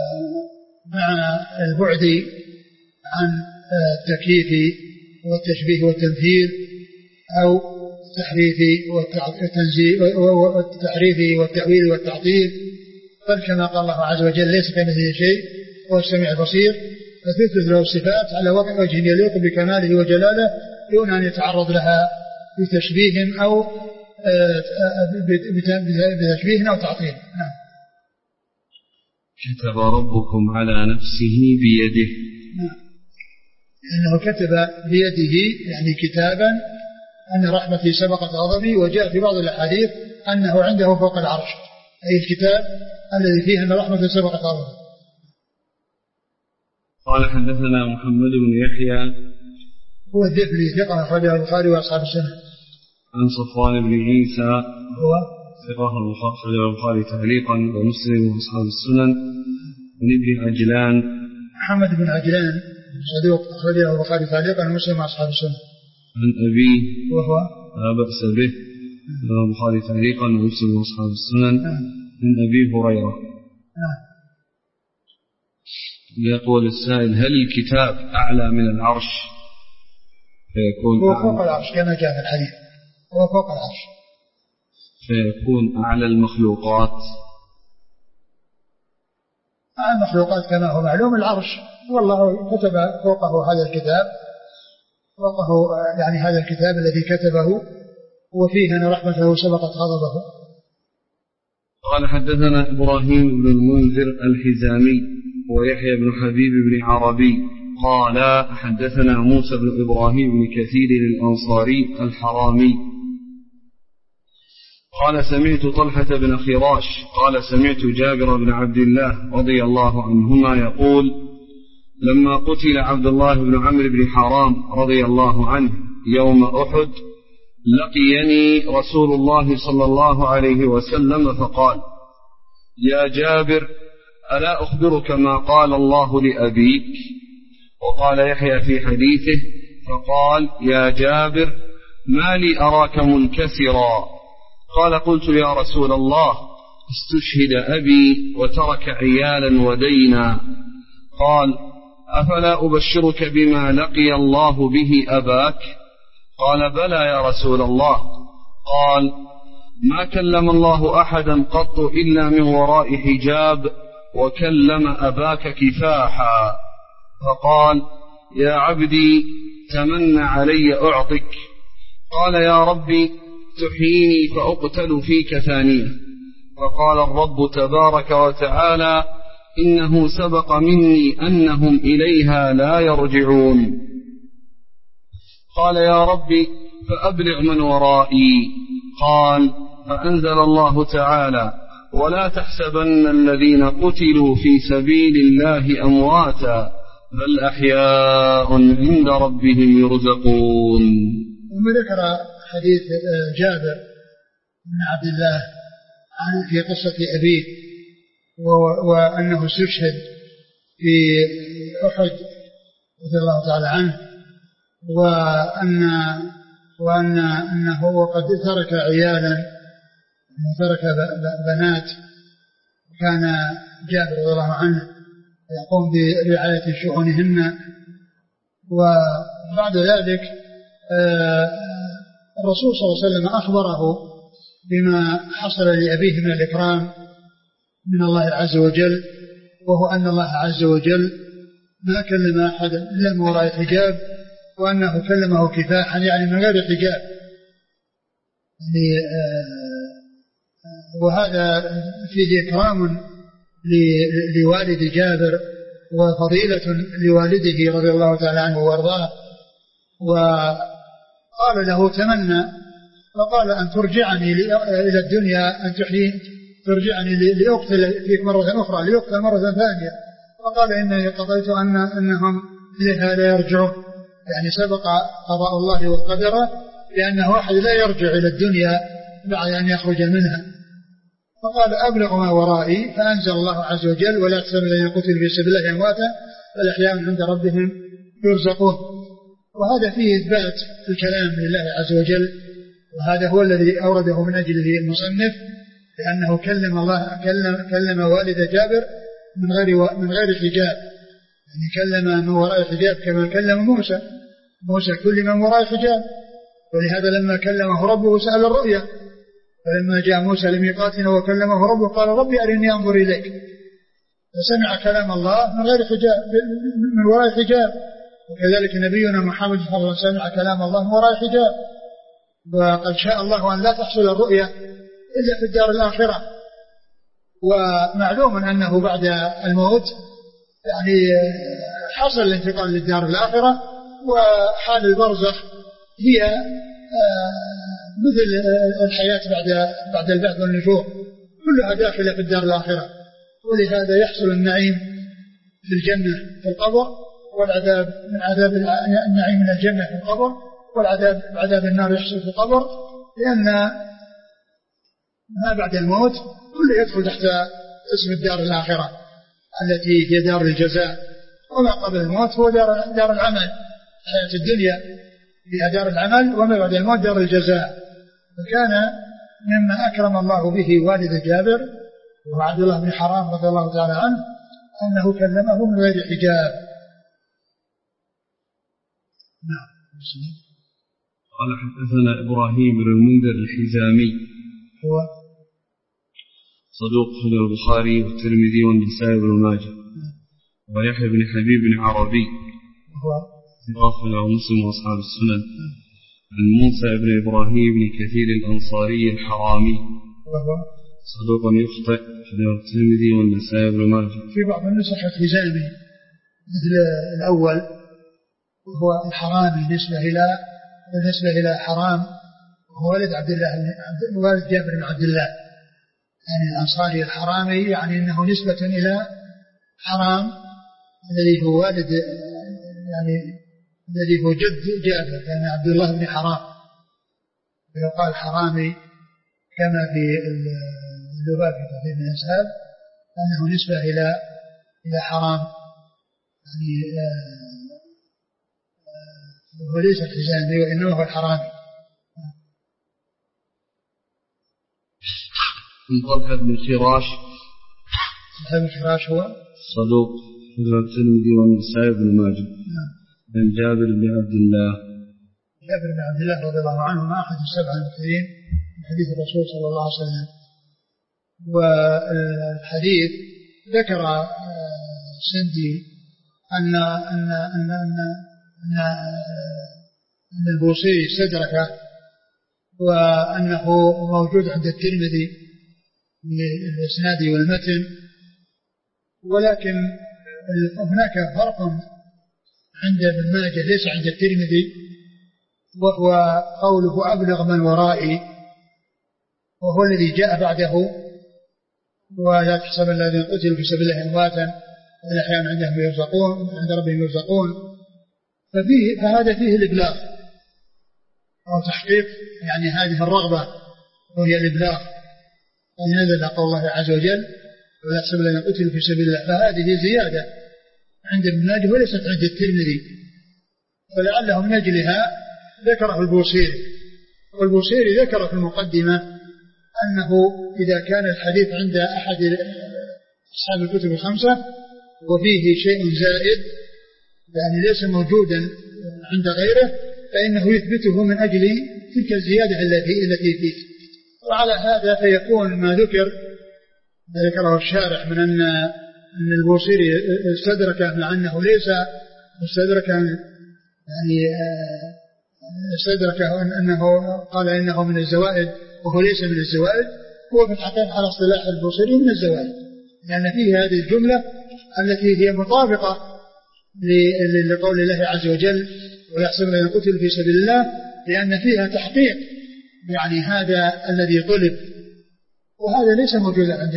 البعد عن التكييف والتشبيه والتمثيل أو التحريف والتأويل والتعطيل، بل كما قال الله عز وجل ليس كمثله شيء هو السميع البصير، فتثبت له الصفات على وجه يليق بكماله وجلاله دون أن يتعرض لها بتشبيه أو بتشبيه أو تعطيل. كتب ربكم على نفسه بيده، لأنه كتب بيده يعني كتابا أن رحمتي سبقت غضبي، وجاء في بعض الأحاديث أنه عنده فوق العرش، أي الكتاب الذي فيه أن رحمته سبقت غضبي. قال حدثنا محمد بن يحيى هو الذبلي ثقة أخرجه البخاري وأصحاب السنة. عن صفوان بن عيسى هو ثقة أخرجه البخاري تعليقا ومسلم وأصحاب السنن. عن ابن عجلان محمد بن عجلان صدوق أخرجه البخاري تعليقا ومسلم وأصحاب السنن. عن أبيه وهو لا بأس به البخاري تعليقا ومسلم وأصحاب السنن. عن أبي هريرة. يقول السائل هل الكتاب أعلى من العرش فيكون هو فوق العرش كما جاء في الحديث، هو فوق العرش فيكون أعلى المخلوقات؟ المخلوقات كما هو معلوم العرش، والله كتب فوقه هذا الكتاب، فوقه يعني هذا الكتاب الذي كتبه، وفيه أن رحمته سبقت غضبه. قال حدثنا إبراهيم بن المنذر الحزامي ويحيى بن حبيب بن عربي قال حدثنا موسى بن إبراهيم بن كثير الأنصاري الحرامي قال سمعت طلحة بن خراش قال سمعت جابر بن عبد الله رضي الله عنهما يقول لما قتل عبد الله بن عمرو بن حرام رضي الله عنه يوم أحد لقيني رسول الله صلى الله عليه وسلم فقال يا جابر ألا أخبرك ما قال الله لأبيك؟ وقال يحيى في حديثه فقال يا جابر ما لي أراك منكسرا؟ قال قلت يا رسول الله استشهد أبي وترك عيالا ودينا. قال أفلا أبشرك بما لقي الله به أباك؟ قال بلى يا رسول الله. قال ما كلم الله أحدا قط إلا من وراء حجاب وكلم أباك كفاحا. فقال يا عبدي تمنى علي أعطك. قال يا ربي تحييني فأقتل فيك ثانية. فقال الرب تبارك وتعالى إنه سبق مني أنهم إليها لا يرجعون. قال يا ربي فأبلغ من ورائي. قال فأنزل الله تعالى ولا تحسبن الذين قتلوا في سبيل الله أمواتا بل أحياء عند ربهم يرزقون. ثم ذكر حديث جابر بن عبد الله في قصة أبيه وأنه استشهد في أحد رضي الله تعالى عنه، وأنه قد ترك عيالا وترك بنات، كان جابر رضي الله عنه يقوم برعاية شؤونهن. وبعد ذلك الرسول صلى الله عليه وسلم أخبره بما حصل لأبيه من الإكرام من الله عز وجل، وهو أن الله عز وجل ما كلم أحد إلا من وراء حجاب، وأنه كلمه كفاحا يعني من غير حجاب. وهذا فيه إكرام لوالد جابر وفضيلة لوالده رضي الله تعالى عنه وارضاه. وقال له تمنى، فقال أن ترجعني إلى الدنيا، أن ترجعني لأقتل فيك مرة أخرى، ليقتل مرة ثانية. فقال إني قضيت أنهم إليها لا يرجعون، يعني سبق قضاء الله والقدر لأنه واحد لا يرجع إلى الدنيا بعد أن يخرج منها. فقال أبلغ ما ورائي، فأنزل الله عز وجل ولا تحسبن الذين قتلوا في سبيل الله أمواتا بل أحياء عند ربهم يرزقون. وهذا فيه إثبات الكلام لله عز وجل، وهذا هو الذي أورده من أجله المصنف، لأنه كلم والد جابر من غير حجاب، يعني كلم من وراء حجاب كما كلم موسى كل من وراء حجاب. ولهذا لما كلمه ربه سأل الرؤيا، فلما جاء موسى لميقاتنا وكلمه ربه قال ربي أرني أنظر إليك، فسمع كلام الله من غير حجاب من وراء حجاب. وكذلك نبينا محمد صلى الله عليه وسلم سمع كلام الله من وراء حجاب. وقد شاء الله أن لا تحصل الرؤيا إلا في الدار الآخرة. ومعلوم أنه بعد الموت يعني حصل الانتقال للدار الآخرة، وحال البرزخ هي مثل الحياة بعد البعث والنشور، كلها داخلة في الدار الآخرة. ولهذا يحصل النعيم في الجنة في القبر، والعذاب من عذاب النعيم من الجنة في القبر، والعذاب النار يحصل في القبر، لأن ما بعد الموت كله يدخل تحت اسم الدار الآخرة التي هي دار الجزاء. وما قبل الموت هو دار العمل، حياة الدنيا هي دار العمل، وما بعد الموت دار الجزاء. فكان مما أكرم الله به والد جابر وعبد الله بن حرام رضي الله تعالى عنه أنه كلمه من غير حجاب. نعم. قال حدثنا إبراهيم بن المنذر الحزامي هو صدوق أخرجه البخاري والترمذي والنسائي وابن ماجه. ويحيى بن حبيب بن عربي أخرجه مسلم وأصحاب السنن. عن موسى بن إبراهيم بن كثير الأنصاري الحرامي صدوق يخطئ أخرجه الترمذي والنسائي وابن ماجه. في بعض النسخ الحزامي مثل الأول وهو الحرامي بالنسبة إلى حرام وهو والد عبد الله والد جابر بن عبد الله، يعني الأنصاري الحرامي يعني أنه نسبة إلى حرام الذي هو والد يعني الذي هو جد جابر، يعني عبد الله بن حرام، ويقال حرامي كما في اللغة في كثير من الأسهاب أنه نسبة إلى حرام، يعني وليس الحزامي وإنه هو الحرامي. من طلحة بن خراش هو صدوق أخرجه الترمذي والنسائي وابن ماجه. عن جابر بن عبد الله رضي الله عنه أحد السبعة المكثرين من حديث الرسول صلى الله عليه وسلم. والحديث ذكر سندي أن البوصيري استدركه وأنه موجود عند الترمذي بالإسناد والمتن، ولكن هناك فرق عند ابن ماجه ليس عند الترمذي، وهو قوله أبلغ من ورائي، وهو الذي جاء بعده ولا تحسب الذين قتلوا في سبيل الله أمواتا بل أحياء عندهم يرزقون عند ربهم يرزقون، فهذا فيه الإبلاغ أو تحقيق يعني هذه الرغبة وهي الإبلاغ، ونزل قول الله عز وجل ولا تحسب الذين قتلوا في سبيل الله، فهذه زيادة عند ابن ماجه وليست عند الترمذي، فلعله من أجلها ذكره البوصيري. والبوصيري ذكر في المقدمة أنه إذا كان الحديث عند أحد أصحاب الكتب الخمسة وفيه شيء زائد يعني ليس موجودا عند غيره فإنه يثبته من أجل تلك الزيادة التي فيه. وعلى هذا فيكون ما ذكره الشارح من أن البوصيري استدركه مع أنه ليس مستدركا، يعني استدركه أنه قال إنه من الزوائد وهو ليس من الزوائد، هو في الحقيقة على اصطلاح البوصيري من الزوائد، لأن فيه هذه الجملة التي هي مطابقة لقول الله عز وجل ويحسب الذين قتلوا في سبيل الله، لأن فيها تحقيق يعني هذا الذي طلب، وهذا ليس موجودا عند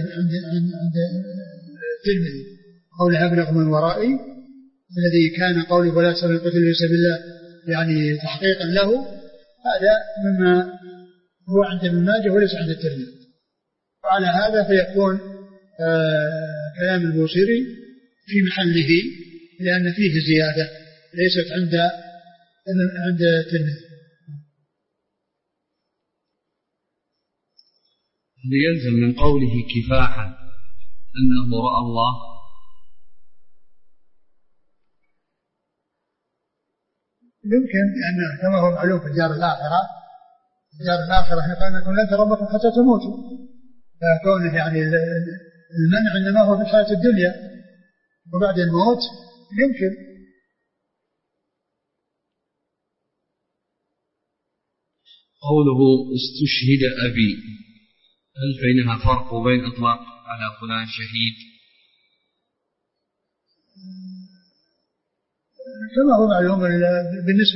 الترمذي. قوله أبلغ من ورائي الذي كان قوله ولا يحسب الذين قتلوا في سبيل الله يعني تحقيقا له، هذا مما هو عند ابن ماجه وليس عند الترمذي. وعلى هذا فيكون كلام البوصيري في محله، لأن فيه زيادة ليست عند الترمذي. ليلزم من قوله كفاحا أنه رأى الله؟ يمكن لأنه كما هو معلوم في الدار الآخرة يقول أنكم لن تروا ربكم حتى تموتوا، فكونه يعني المنع إنما هو في الحياة الدنيا، وبعد الموت يمكن. قوله استشهد أبي، هل بينها فرق بين إطلاق على فلان شهيد؟ كما هو معلوم بالنسبة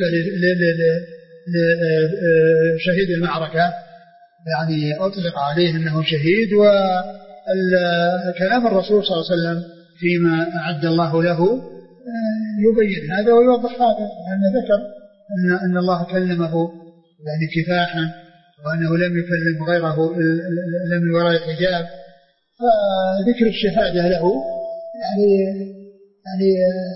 لشهيد المعركة يعني أطلق عليه أنه شهيد، وكلام الرسول صلى الله عليه وسلم فيما أعد الله له يبين هذا ويوضح هذا، لأنه ذكر أن الله كلمه يعني كفاحا، وأنه لم يكلم غيره لم وراء الحجاب، فذكر الشهادة له يعني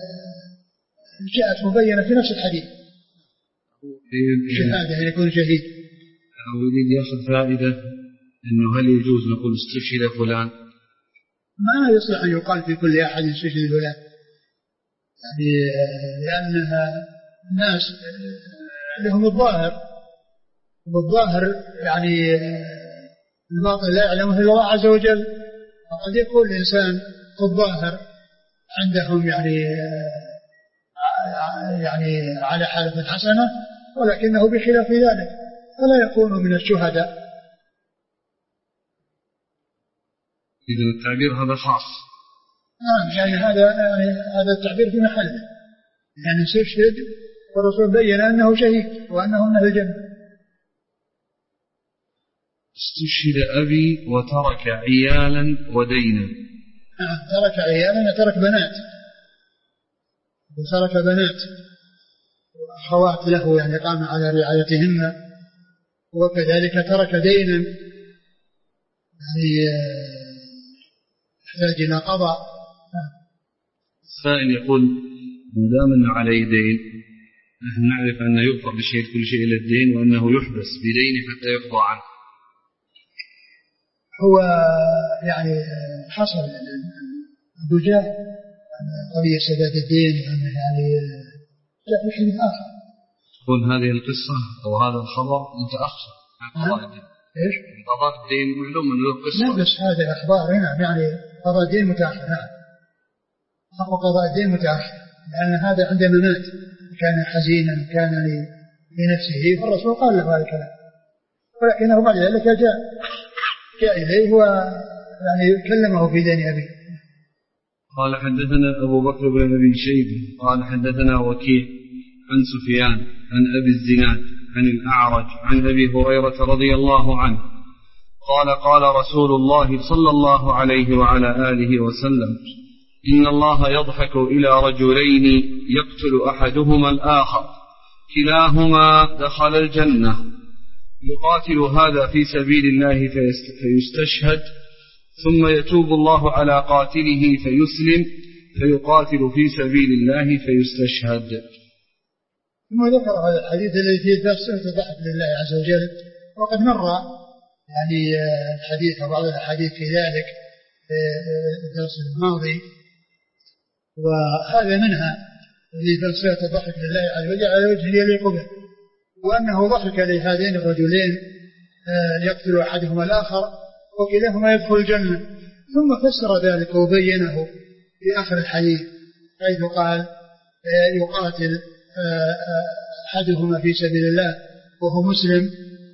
جاءت مبينة في نفس الحديث، الشهادة يكون شهيد. أريد يأخذ فائدة أنه هل يجوز نقول استشهد فلان؟ ما يصلح أن يقال في كل أحد استشهد فلان، يعني لأنها الناس لهم الظاهر، والظاهر يعني الباطن لا يعلمه إلا الله عز وجل. وقد يكون الإنسان الظاهر عندهم يعني على حالة حسنة، ولكنه بخلاف ذلك فلا يكون من الشهداء. إذن التعبير هذا خاص. يعني هذا التعبير في محله، يعني استشهد والرسول بين أنه شهيد وأنه من الجنة. استشهد أبي وترك عيالا ودينا. ترك عيالا، ترك بنات، وترك بنات وأخوات له يعني قام على رعايتهن، وكذلك ترك دينا يعني يحتاج إلى قضاء. السائل يقول ما دام أنه عليه دين، نحن نعرف أن يغفر بشيء كل شيء إلى الدين، وأنه يحبس بدين حتى يقضى عنه. هو يعني حصل الدجاج قضية سداد الدين يعني جاء في حديث آخر. تكون هذه القصة أو هذا الخبر متأخر عن قضاء الدين. إيش؟ قضاء الدين معلوم أنه قصة. لا بس هذا الأخبار هنا يعني قضاء الدين متأخر. نعم. حق قضاء الدين متأخر، لأن هذا عندما مات كان حزينا كان لنفسه، فالرسول قال له هذا الكلام، ولكنه بعد ذلك جاء إليه ويعني كلمه في دين أبيه. قال حدثنا أبو بكر بن أبي شيبة قال حدثنا وكيع عن سفيان عن أبي الزناد عن الأعرج عن أبي هريرة رضي الله عنه قال قال رسول الله صلى الله عليه وعلى آله وسلم: إن الله يضحك إلى رجلين يقتل أحدهما الآخر كلاهما دخل الجنة، يقاتل هذا في سبيل الله فيستشهد، ثم يتوب الله على قاتله فيسلم فيقاتل في سبيل الله فيستشهد. ثم ذكر هذا الحديث الذي فيه درس الضحك لله عز وجل، وقد مر يعني الحديث وبعض الحديث في ذلك الدرس الماضي، وهذا منها لتنصية الضحك لله عز وجل على وجه يليق به، وأنه ضحك لهذين الرجلين يقتل أحدهما الآخر وكلاهما يدخل الجنة، ثم فسر ذلك وبينه في آخر الحديث حيث قال يقاتل أحدهما في سبيل الله وهو مسلم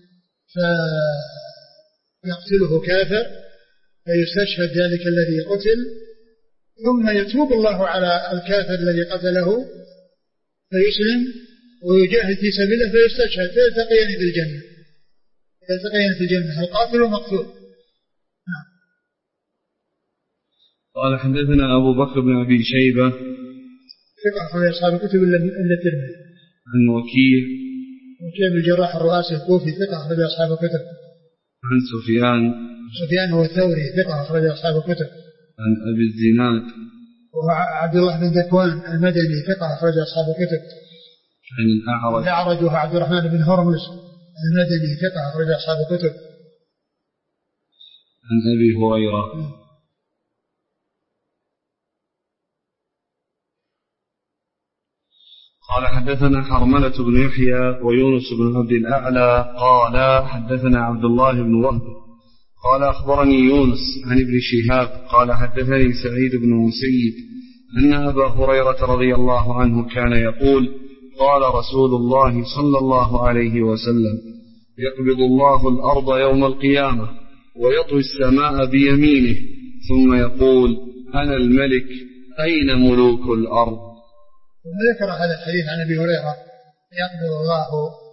فيقتله كافر فيستشهد ذلك الذي قتل، ثم يتوب الله على الكافر الذي قتله فيسلم ويجاهد في سبيله فيستشهد فيلتقيان في الجنة، يلتقيان في الجنة القاتل والمقتول. قال حدثنا أبو بكر بن أبي شيبة ثقة أخرج أصحاب الكتب إلا الترمذي. عن وكيع بن الجراح الرؤاسي الكوفي ثقة أخرج أصحاب الكتب. عن سفيان هو الثوري ثقة أخرج أصحاب الكتب. عن أبي الزناد وعبد الله بن ذكوان المدني ثقة أخرج أصحاب الكتب. عن الأعرج وهو عبد الرحمن بن هرمز المدني ثقة أخرج أصحاب الكتب. عن أبي هريرة قال حدثنا حرملة بن يحيى ويونس بن عبد الأعلى قال حدثنا عبد الله بن وهب قال أخبرني يونس عن ابن شهاب قال حدثني سعيد بن مسيب أن أبا هريرة رضي الله عنه كان يقول: قال رسول الله صلى الله عليه وسلم: يقبض الله الأرض يوم القيامة ويطوي السماء بيمينه ثم يقول: أنا الملك أين ملوك الأرض. وذكر هذا الحديث عن أبي هريرة: يقبض الله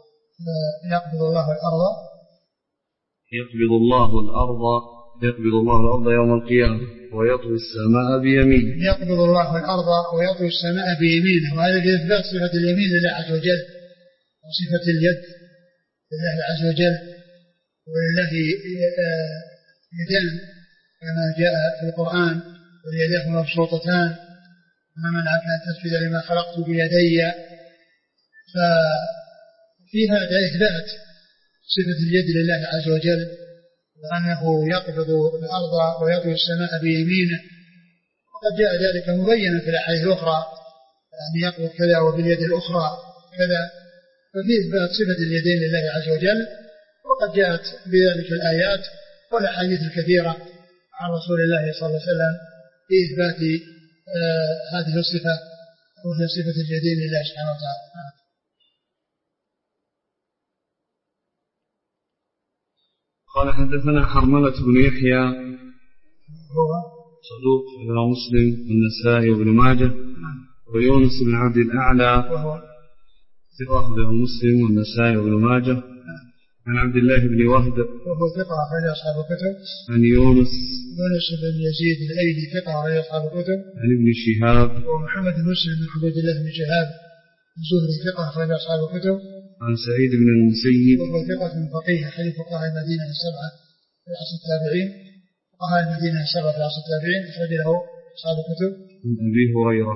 الأرض يوم القيامة ويطوي السماء بيمينه. يقبض الله الأرض ويطوي السماء بيمينه، وهذا إثبات صفة اليمين لله عز وجل وصفة اليد لله عز وجل، ولله يدان كما جاء في القرآن: واليداه مبسوطتان ما منعك أن تسجد لما خلقت بيدي. ففي هذا إثبات صفة اليد لله عز وجل، وأنه يقبض الأرض ويطوي السماء بيمينه، وقد جاء ذلك مبينا في الأحاديث الأخرى أن يقبض كذا وباليد الأخرى كذا، ففي إثبات صفة اليدين لله عز وجل، وقد جاءت بذلك الآيات والأحاديث الكثيرة عن رسول الله صلى الله عليه وسلم في إثبات هذه الصفة وهي صفة الجديد لله سبحانه وتعالى. قال حدثنا حرملة بن يحيى هو صدوق رواه مسلم والنسائي وابن ماجه، ويونس بن عبد الأعلى وهو ثقة رواه مسلم والنسائي وابن ماجه، عن عبد الله بن وهب وهو ثقة أخرج أصحاب الكتب، عن يونس بن يزيد الأيلي ثقة أخرج أصحاب الكتب، عن ابن شهاب ومحمد بن مسلم بن عبيد الله بن شهاب الزهري ثقة أخرج أصحاب الكتب، عن سعيد بن المسيب وهو ثقة فقيه أحد فقهاء المدينة السبعة في عصر التابعين، فقهاء المدينة السبعة في عصر التابعين أخرج له أصحاب الكتب. عن أبي هريرة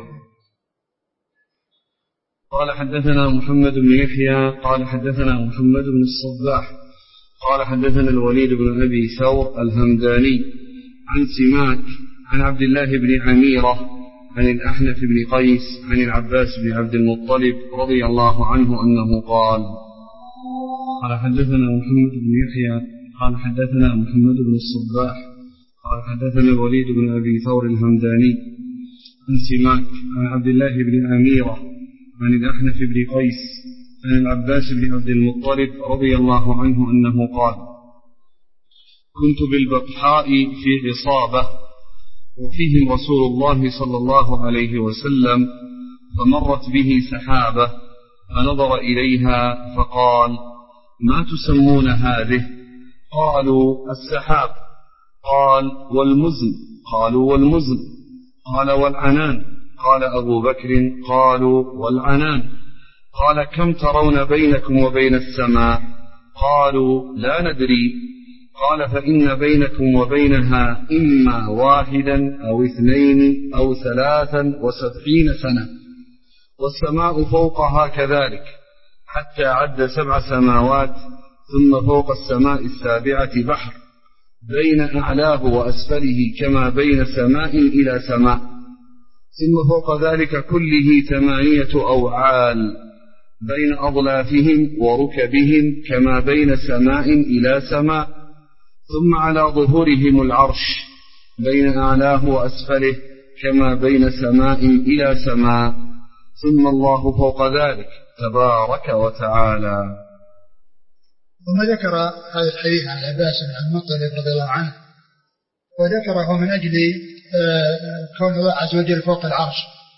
قال حدثنا محمد بن يحيى قال حدثنا محمد بن الصباح قال حدثنا الوليد بن أبي ثور الهمداني عن سماك عن عبد الله بن عميرة عن الأحنف بن قيس عن العباس بن عبد المطلب رضي الله عنه أنه قال قال حدثنا محمد بن يحيى قال حدثنا محمد بن الصباح قال حدثنا الوليد بن أبي ثور الهمداني عن سماك عن عبد الله بن عميرة عن الأحنف بن قيس عن العباس بن عبد المطلب رضي الله عنه أنه قال كنت بالبطحاء في عصابة وفيهم رسول الله صلى الله عليه وسلم فمرت به سحابة فنظر إليها فقال ما تسمون هذه؟ قالوا السحاب. قال والمزن؟ قالوا والمزن. قال والعنان؟ قال أبو بكر قالوا والعنان. قال كم ترون بينكم وبين السماء؟ قالوا لا ندري. قال فإن بينكم وبينها إما واحدا أو اثنين أو 73 سنة، والسماء فوقها كذلك، حتى عد 7 سماوات، ثم فوق السماء السابعة بحر بين أعلاه وأسفله كما بين سماء إلى سماء، ثم فوق ذلك كله 8 أوعال بين أضلافهم وركبهم كما بين سماء إلى سماء، ثم على ظهورهم العرش بين أعلاه وأسفله كما بين سماء إلى سماء، ثم الله فوق ذلك تبارك وتعالى. ثم ذكر هذا الحديث عن العباس بن المطلب رضي الله عنه، وذكره من أجل كون الله عز وجل فوق العرش،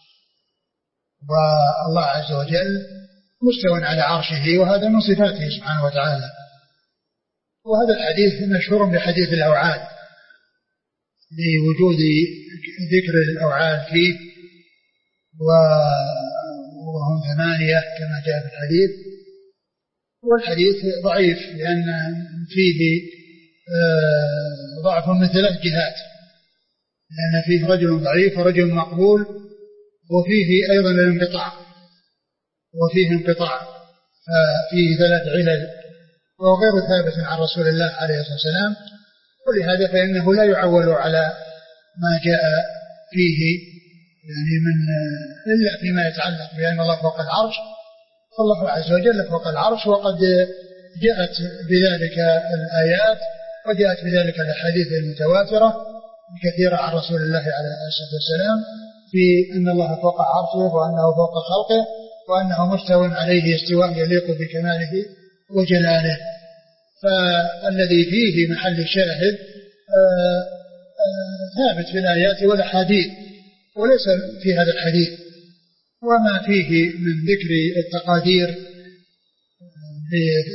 والله عز وجل مستوى على عرشه، وهذا من صفاته سبحانه وتعالى. وهذا الحديث مشهور بحديث الأوعال لوجود ذكر الأوعال فيه، وهم 8 كما جاء في الحديث. والحديث ضعيف لأن فيه ضعف من 3 جهات، لأن فيه رجل ضعيف ورجل مقبول، وفيه أيضا الانقطاع، وفيه انقطاع، ففيه 3 علل، وهو غير ثابت عن رسول الله عليه الصلاة والسلام. ولهذا فإنه لا يعول على ما جاء فيه يعني من إلا فيما يتعلق بأن الله فوق العرش، فالله عز وجل فوق العرش، وقد جاءت بذلك الآيات وجاءت بذلك الأحاديث المتواترة الكثيرة عن رسول الله عليه الصلاة والسلام في أن الله فوق عرشه وأنه فوق خلقه وأنه مستوى عليه استواء يليق بكماله وجلاله. فالذي فيه محل الشاهد ثابت في الآيات والأحاديث، وليس في هذا الحديث. وما فيه من ذكر التقادير ب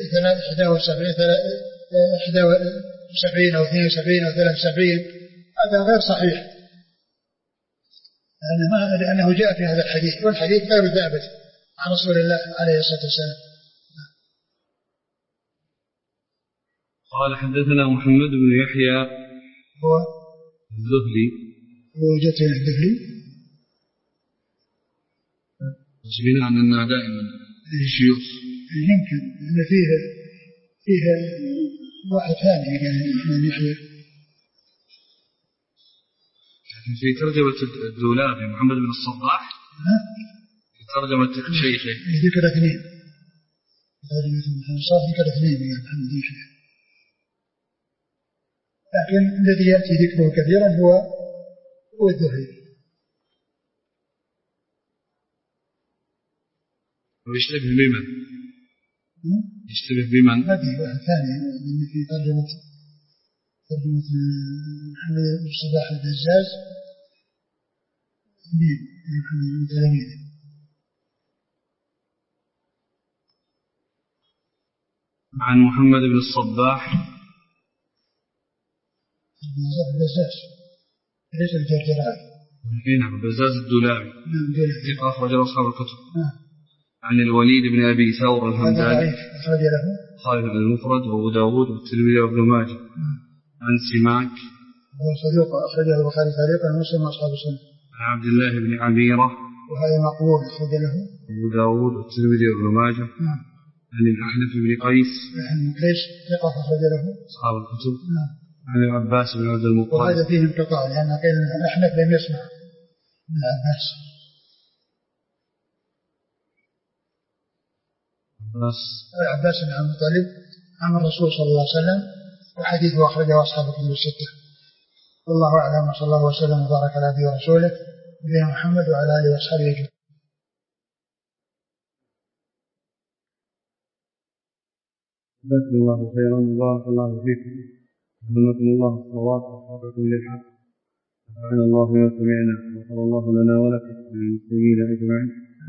71 أو 72 أو 73 هذا غير صحيح، لأنه جاء في هذا الحديث، والحديث غير ثابت عن رسول الله عليه الصلاة والسلام. قال حدثنا محمد بن يحيى هو الذهلي، وجدت الذهلي بناء أننا دائما الشيوخ يمكن أن فيه واحد ثاني من يحيى. في ترجمة الدولابي محمد بن الصباح في ترجمة شيخه ذكر 2 ذكر 2 محمد يحيى. لكن الذي يأتي ذكره كثيرا هو الذهلي. ويشتبه بمن؟ يشتبه بمن؟ هذه واحد ثاني في ترجمة محمد بن صباح البزاز محمد بن تلاميذه. عن محمد بن الصباح البزاز ليس الجرجراني. نعم البزاز الدولابي. نعم ثقة أخرج له أصحاب الكتب. عن الوليد بن أبي ثور الهمداني أخرج له خالد المفرد وأبو داود والترمذي وابن ماجه. عن سماك هو صدوق أخرجه البخاري تعليقا ومسلم وأصحاب السنة. عن عبد الله بن عميرة وهذا مقبول أخرج له أبو داود والترمذي وابن ماجه. عن الأحنف بن قيس ثقة أخرج له أصحاب الكتب. عن العباس بن عبد المطلب وهذا فيه انقطاع لأن قيل الأحنف لم يسمع من العباس. العباس بن عبد المطلب عن الرسول صلى الله عليه وسلم وحديثه أخرجه أصحاب الكتب الستة. والله أعلم وصلى الله وسلم وبارك على نبينا ورسوله نبينا محمد وعلى آله وأصحابه أجمعين. جزاكم الله خيرا وبارك الله فيكم. ألهمكم الله الصواب ووفقكم للحق. نفعنا الله بما سمعنا وغفر الله لنا ولكم وللمسلمين أجمعين.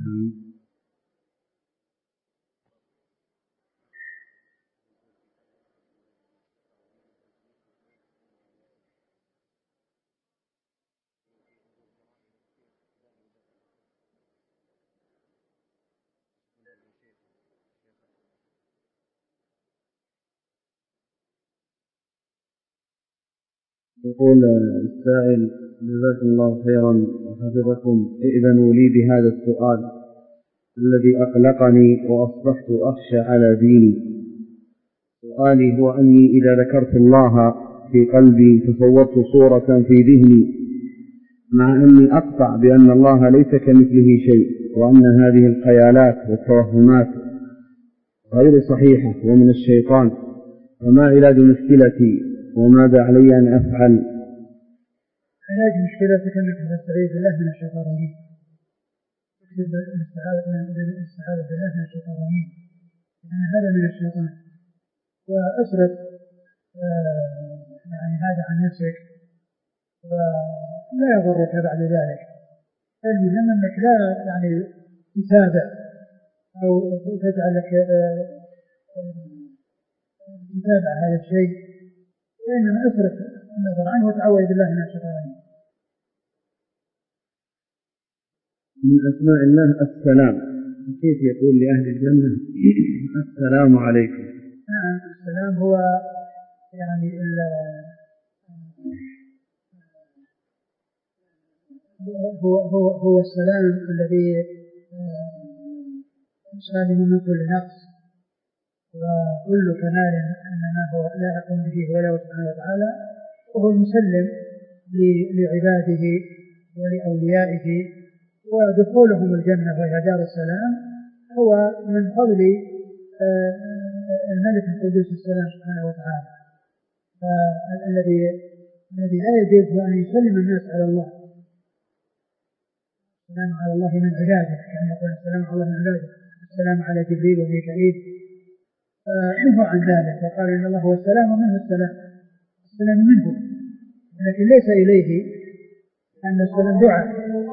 يقول السائل جزاكم الله خيرا وحفظكم ائذنوا لي بهذا السؤال الذي أقلقني وأصبحت أخشى على ديني. سؤالي هو أني إذا ذكرت الله في قلبي تصورت صورة في ذهني مع أني أقطع بأن الله ليس كمثله شيء وأن هذه الخيالات والتوهمات غير صحيحة ومن الشيطان. وما علاج مشكلتي وماذا علي أن أفعل؟ علاج مشكلتك أنك تستعيذ بالله من الشيطان الرجيم. تكتب الاستعاذة بالله من الشيطان الرجيم لأن هذا من الشيطان. وأصرف يعني هذا عن نفسك ولا يضرك بعد ذلك. المهم أنك لا يعني تتابع أو تجعلك تتابع هذا الشيء، وإنما أصرف النظر عنه وتعوذ بالله من الشيطان. من أسماء الله السلام، كيف يقول لأهل الجنة السلام عليكم؟ نعم السلام هو يعني هو السلام الذي سالم من كل نقص وكل كمال أنما هو لا يقوم به ولا سبحانه وتعالى، وهو المسلم لعباده ولأوليائه ودخولهم الجنة وهي دار السلام هو من فضل الملك القدوس السلام سبحانه وتعالى. الذي لا يجوز أن يسلم الناس على الله. السلام على الله من عباده، كما يقول السلام على الله من عباده، السلام على جبريل وميكائيل. نهوا عن ذلك وقال إن الله هو السلام ومنه السلام منه، لكن ليس إليه أن السلام دعاء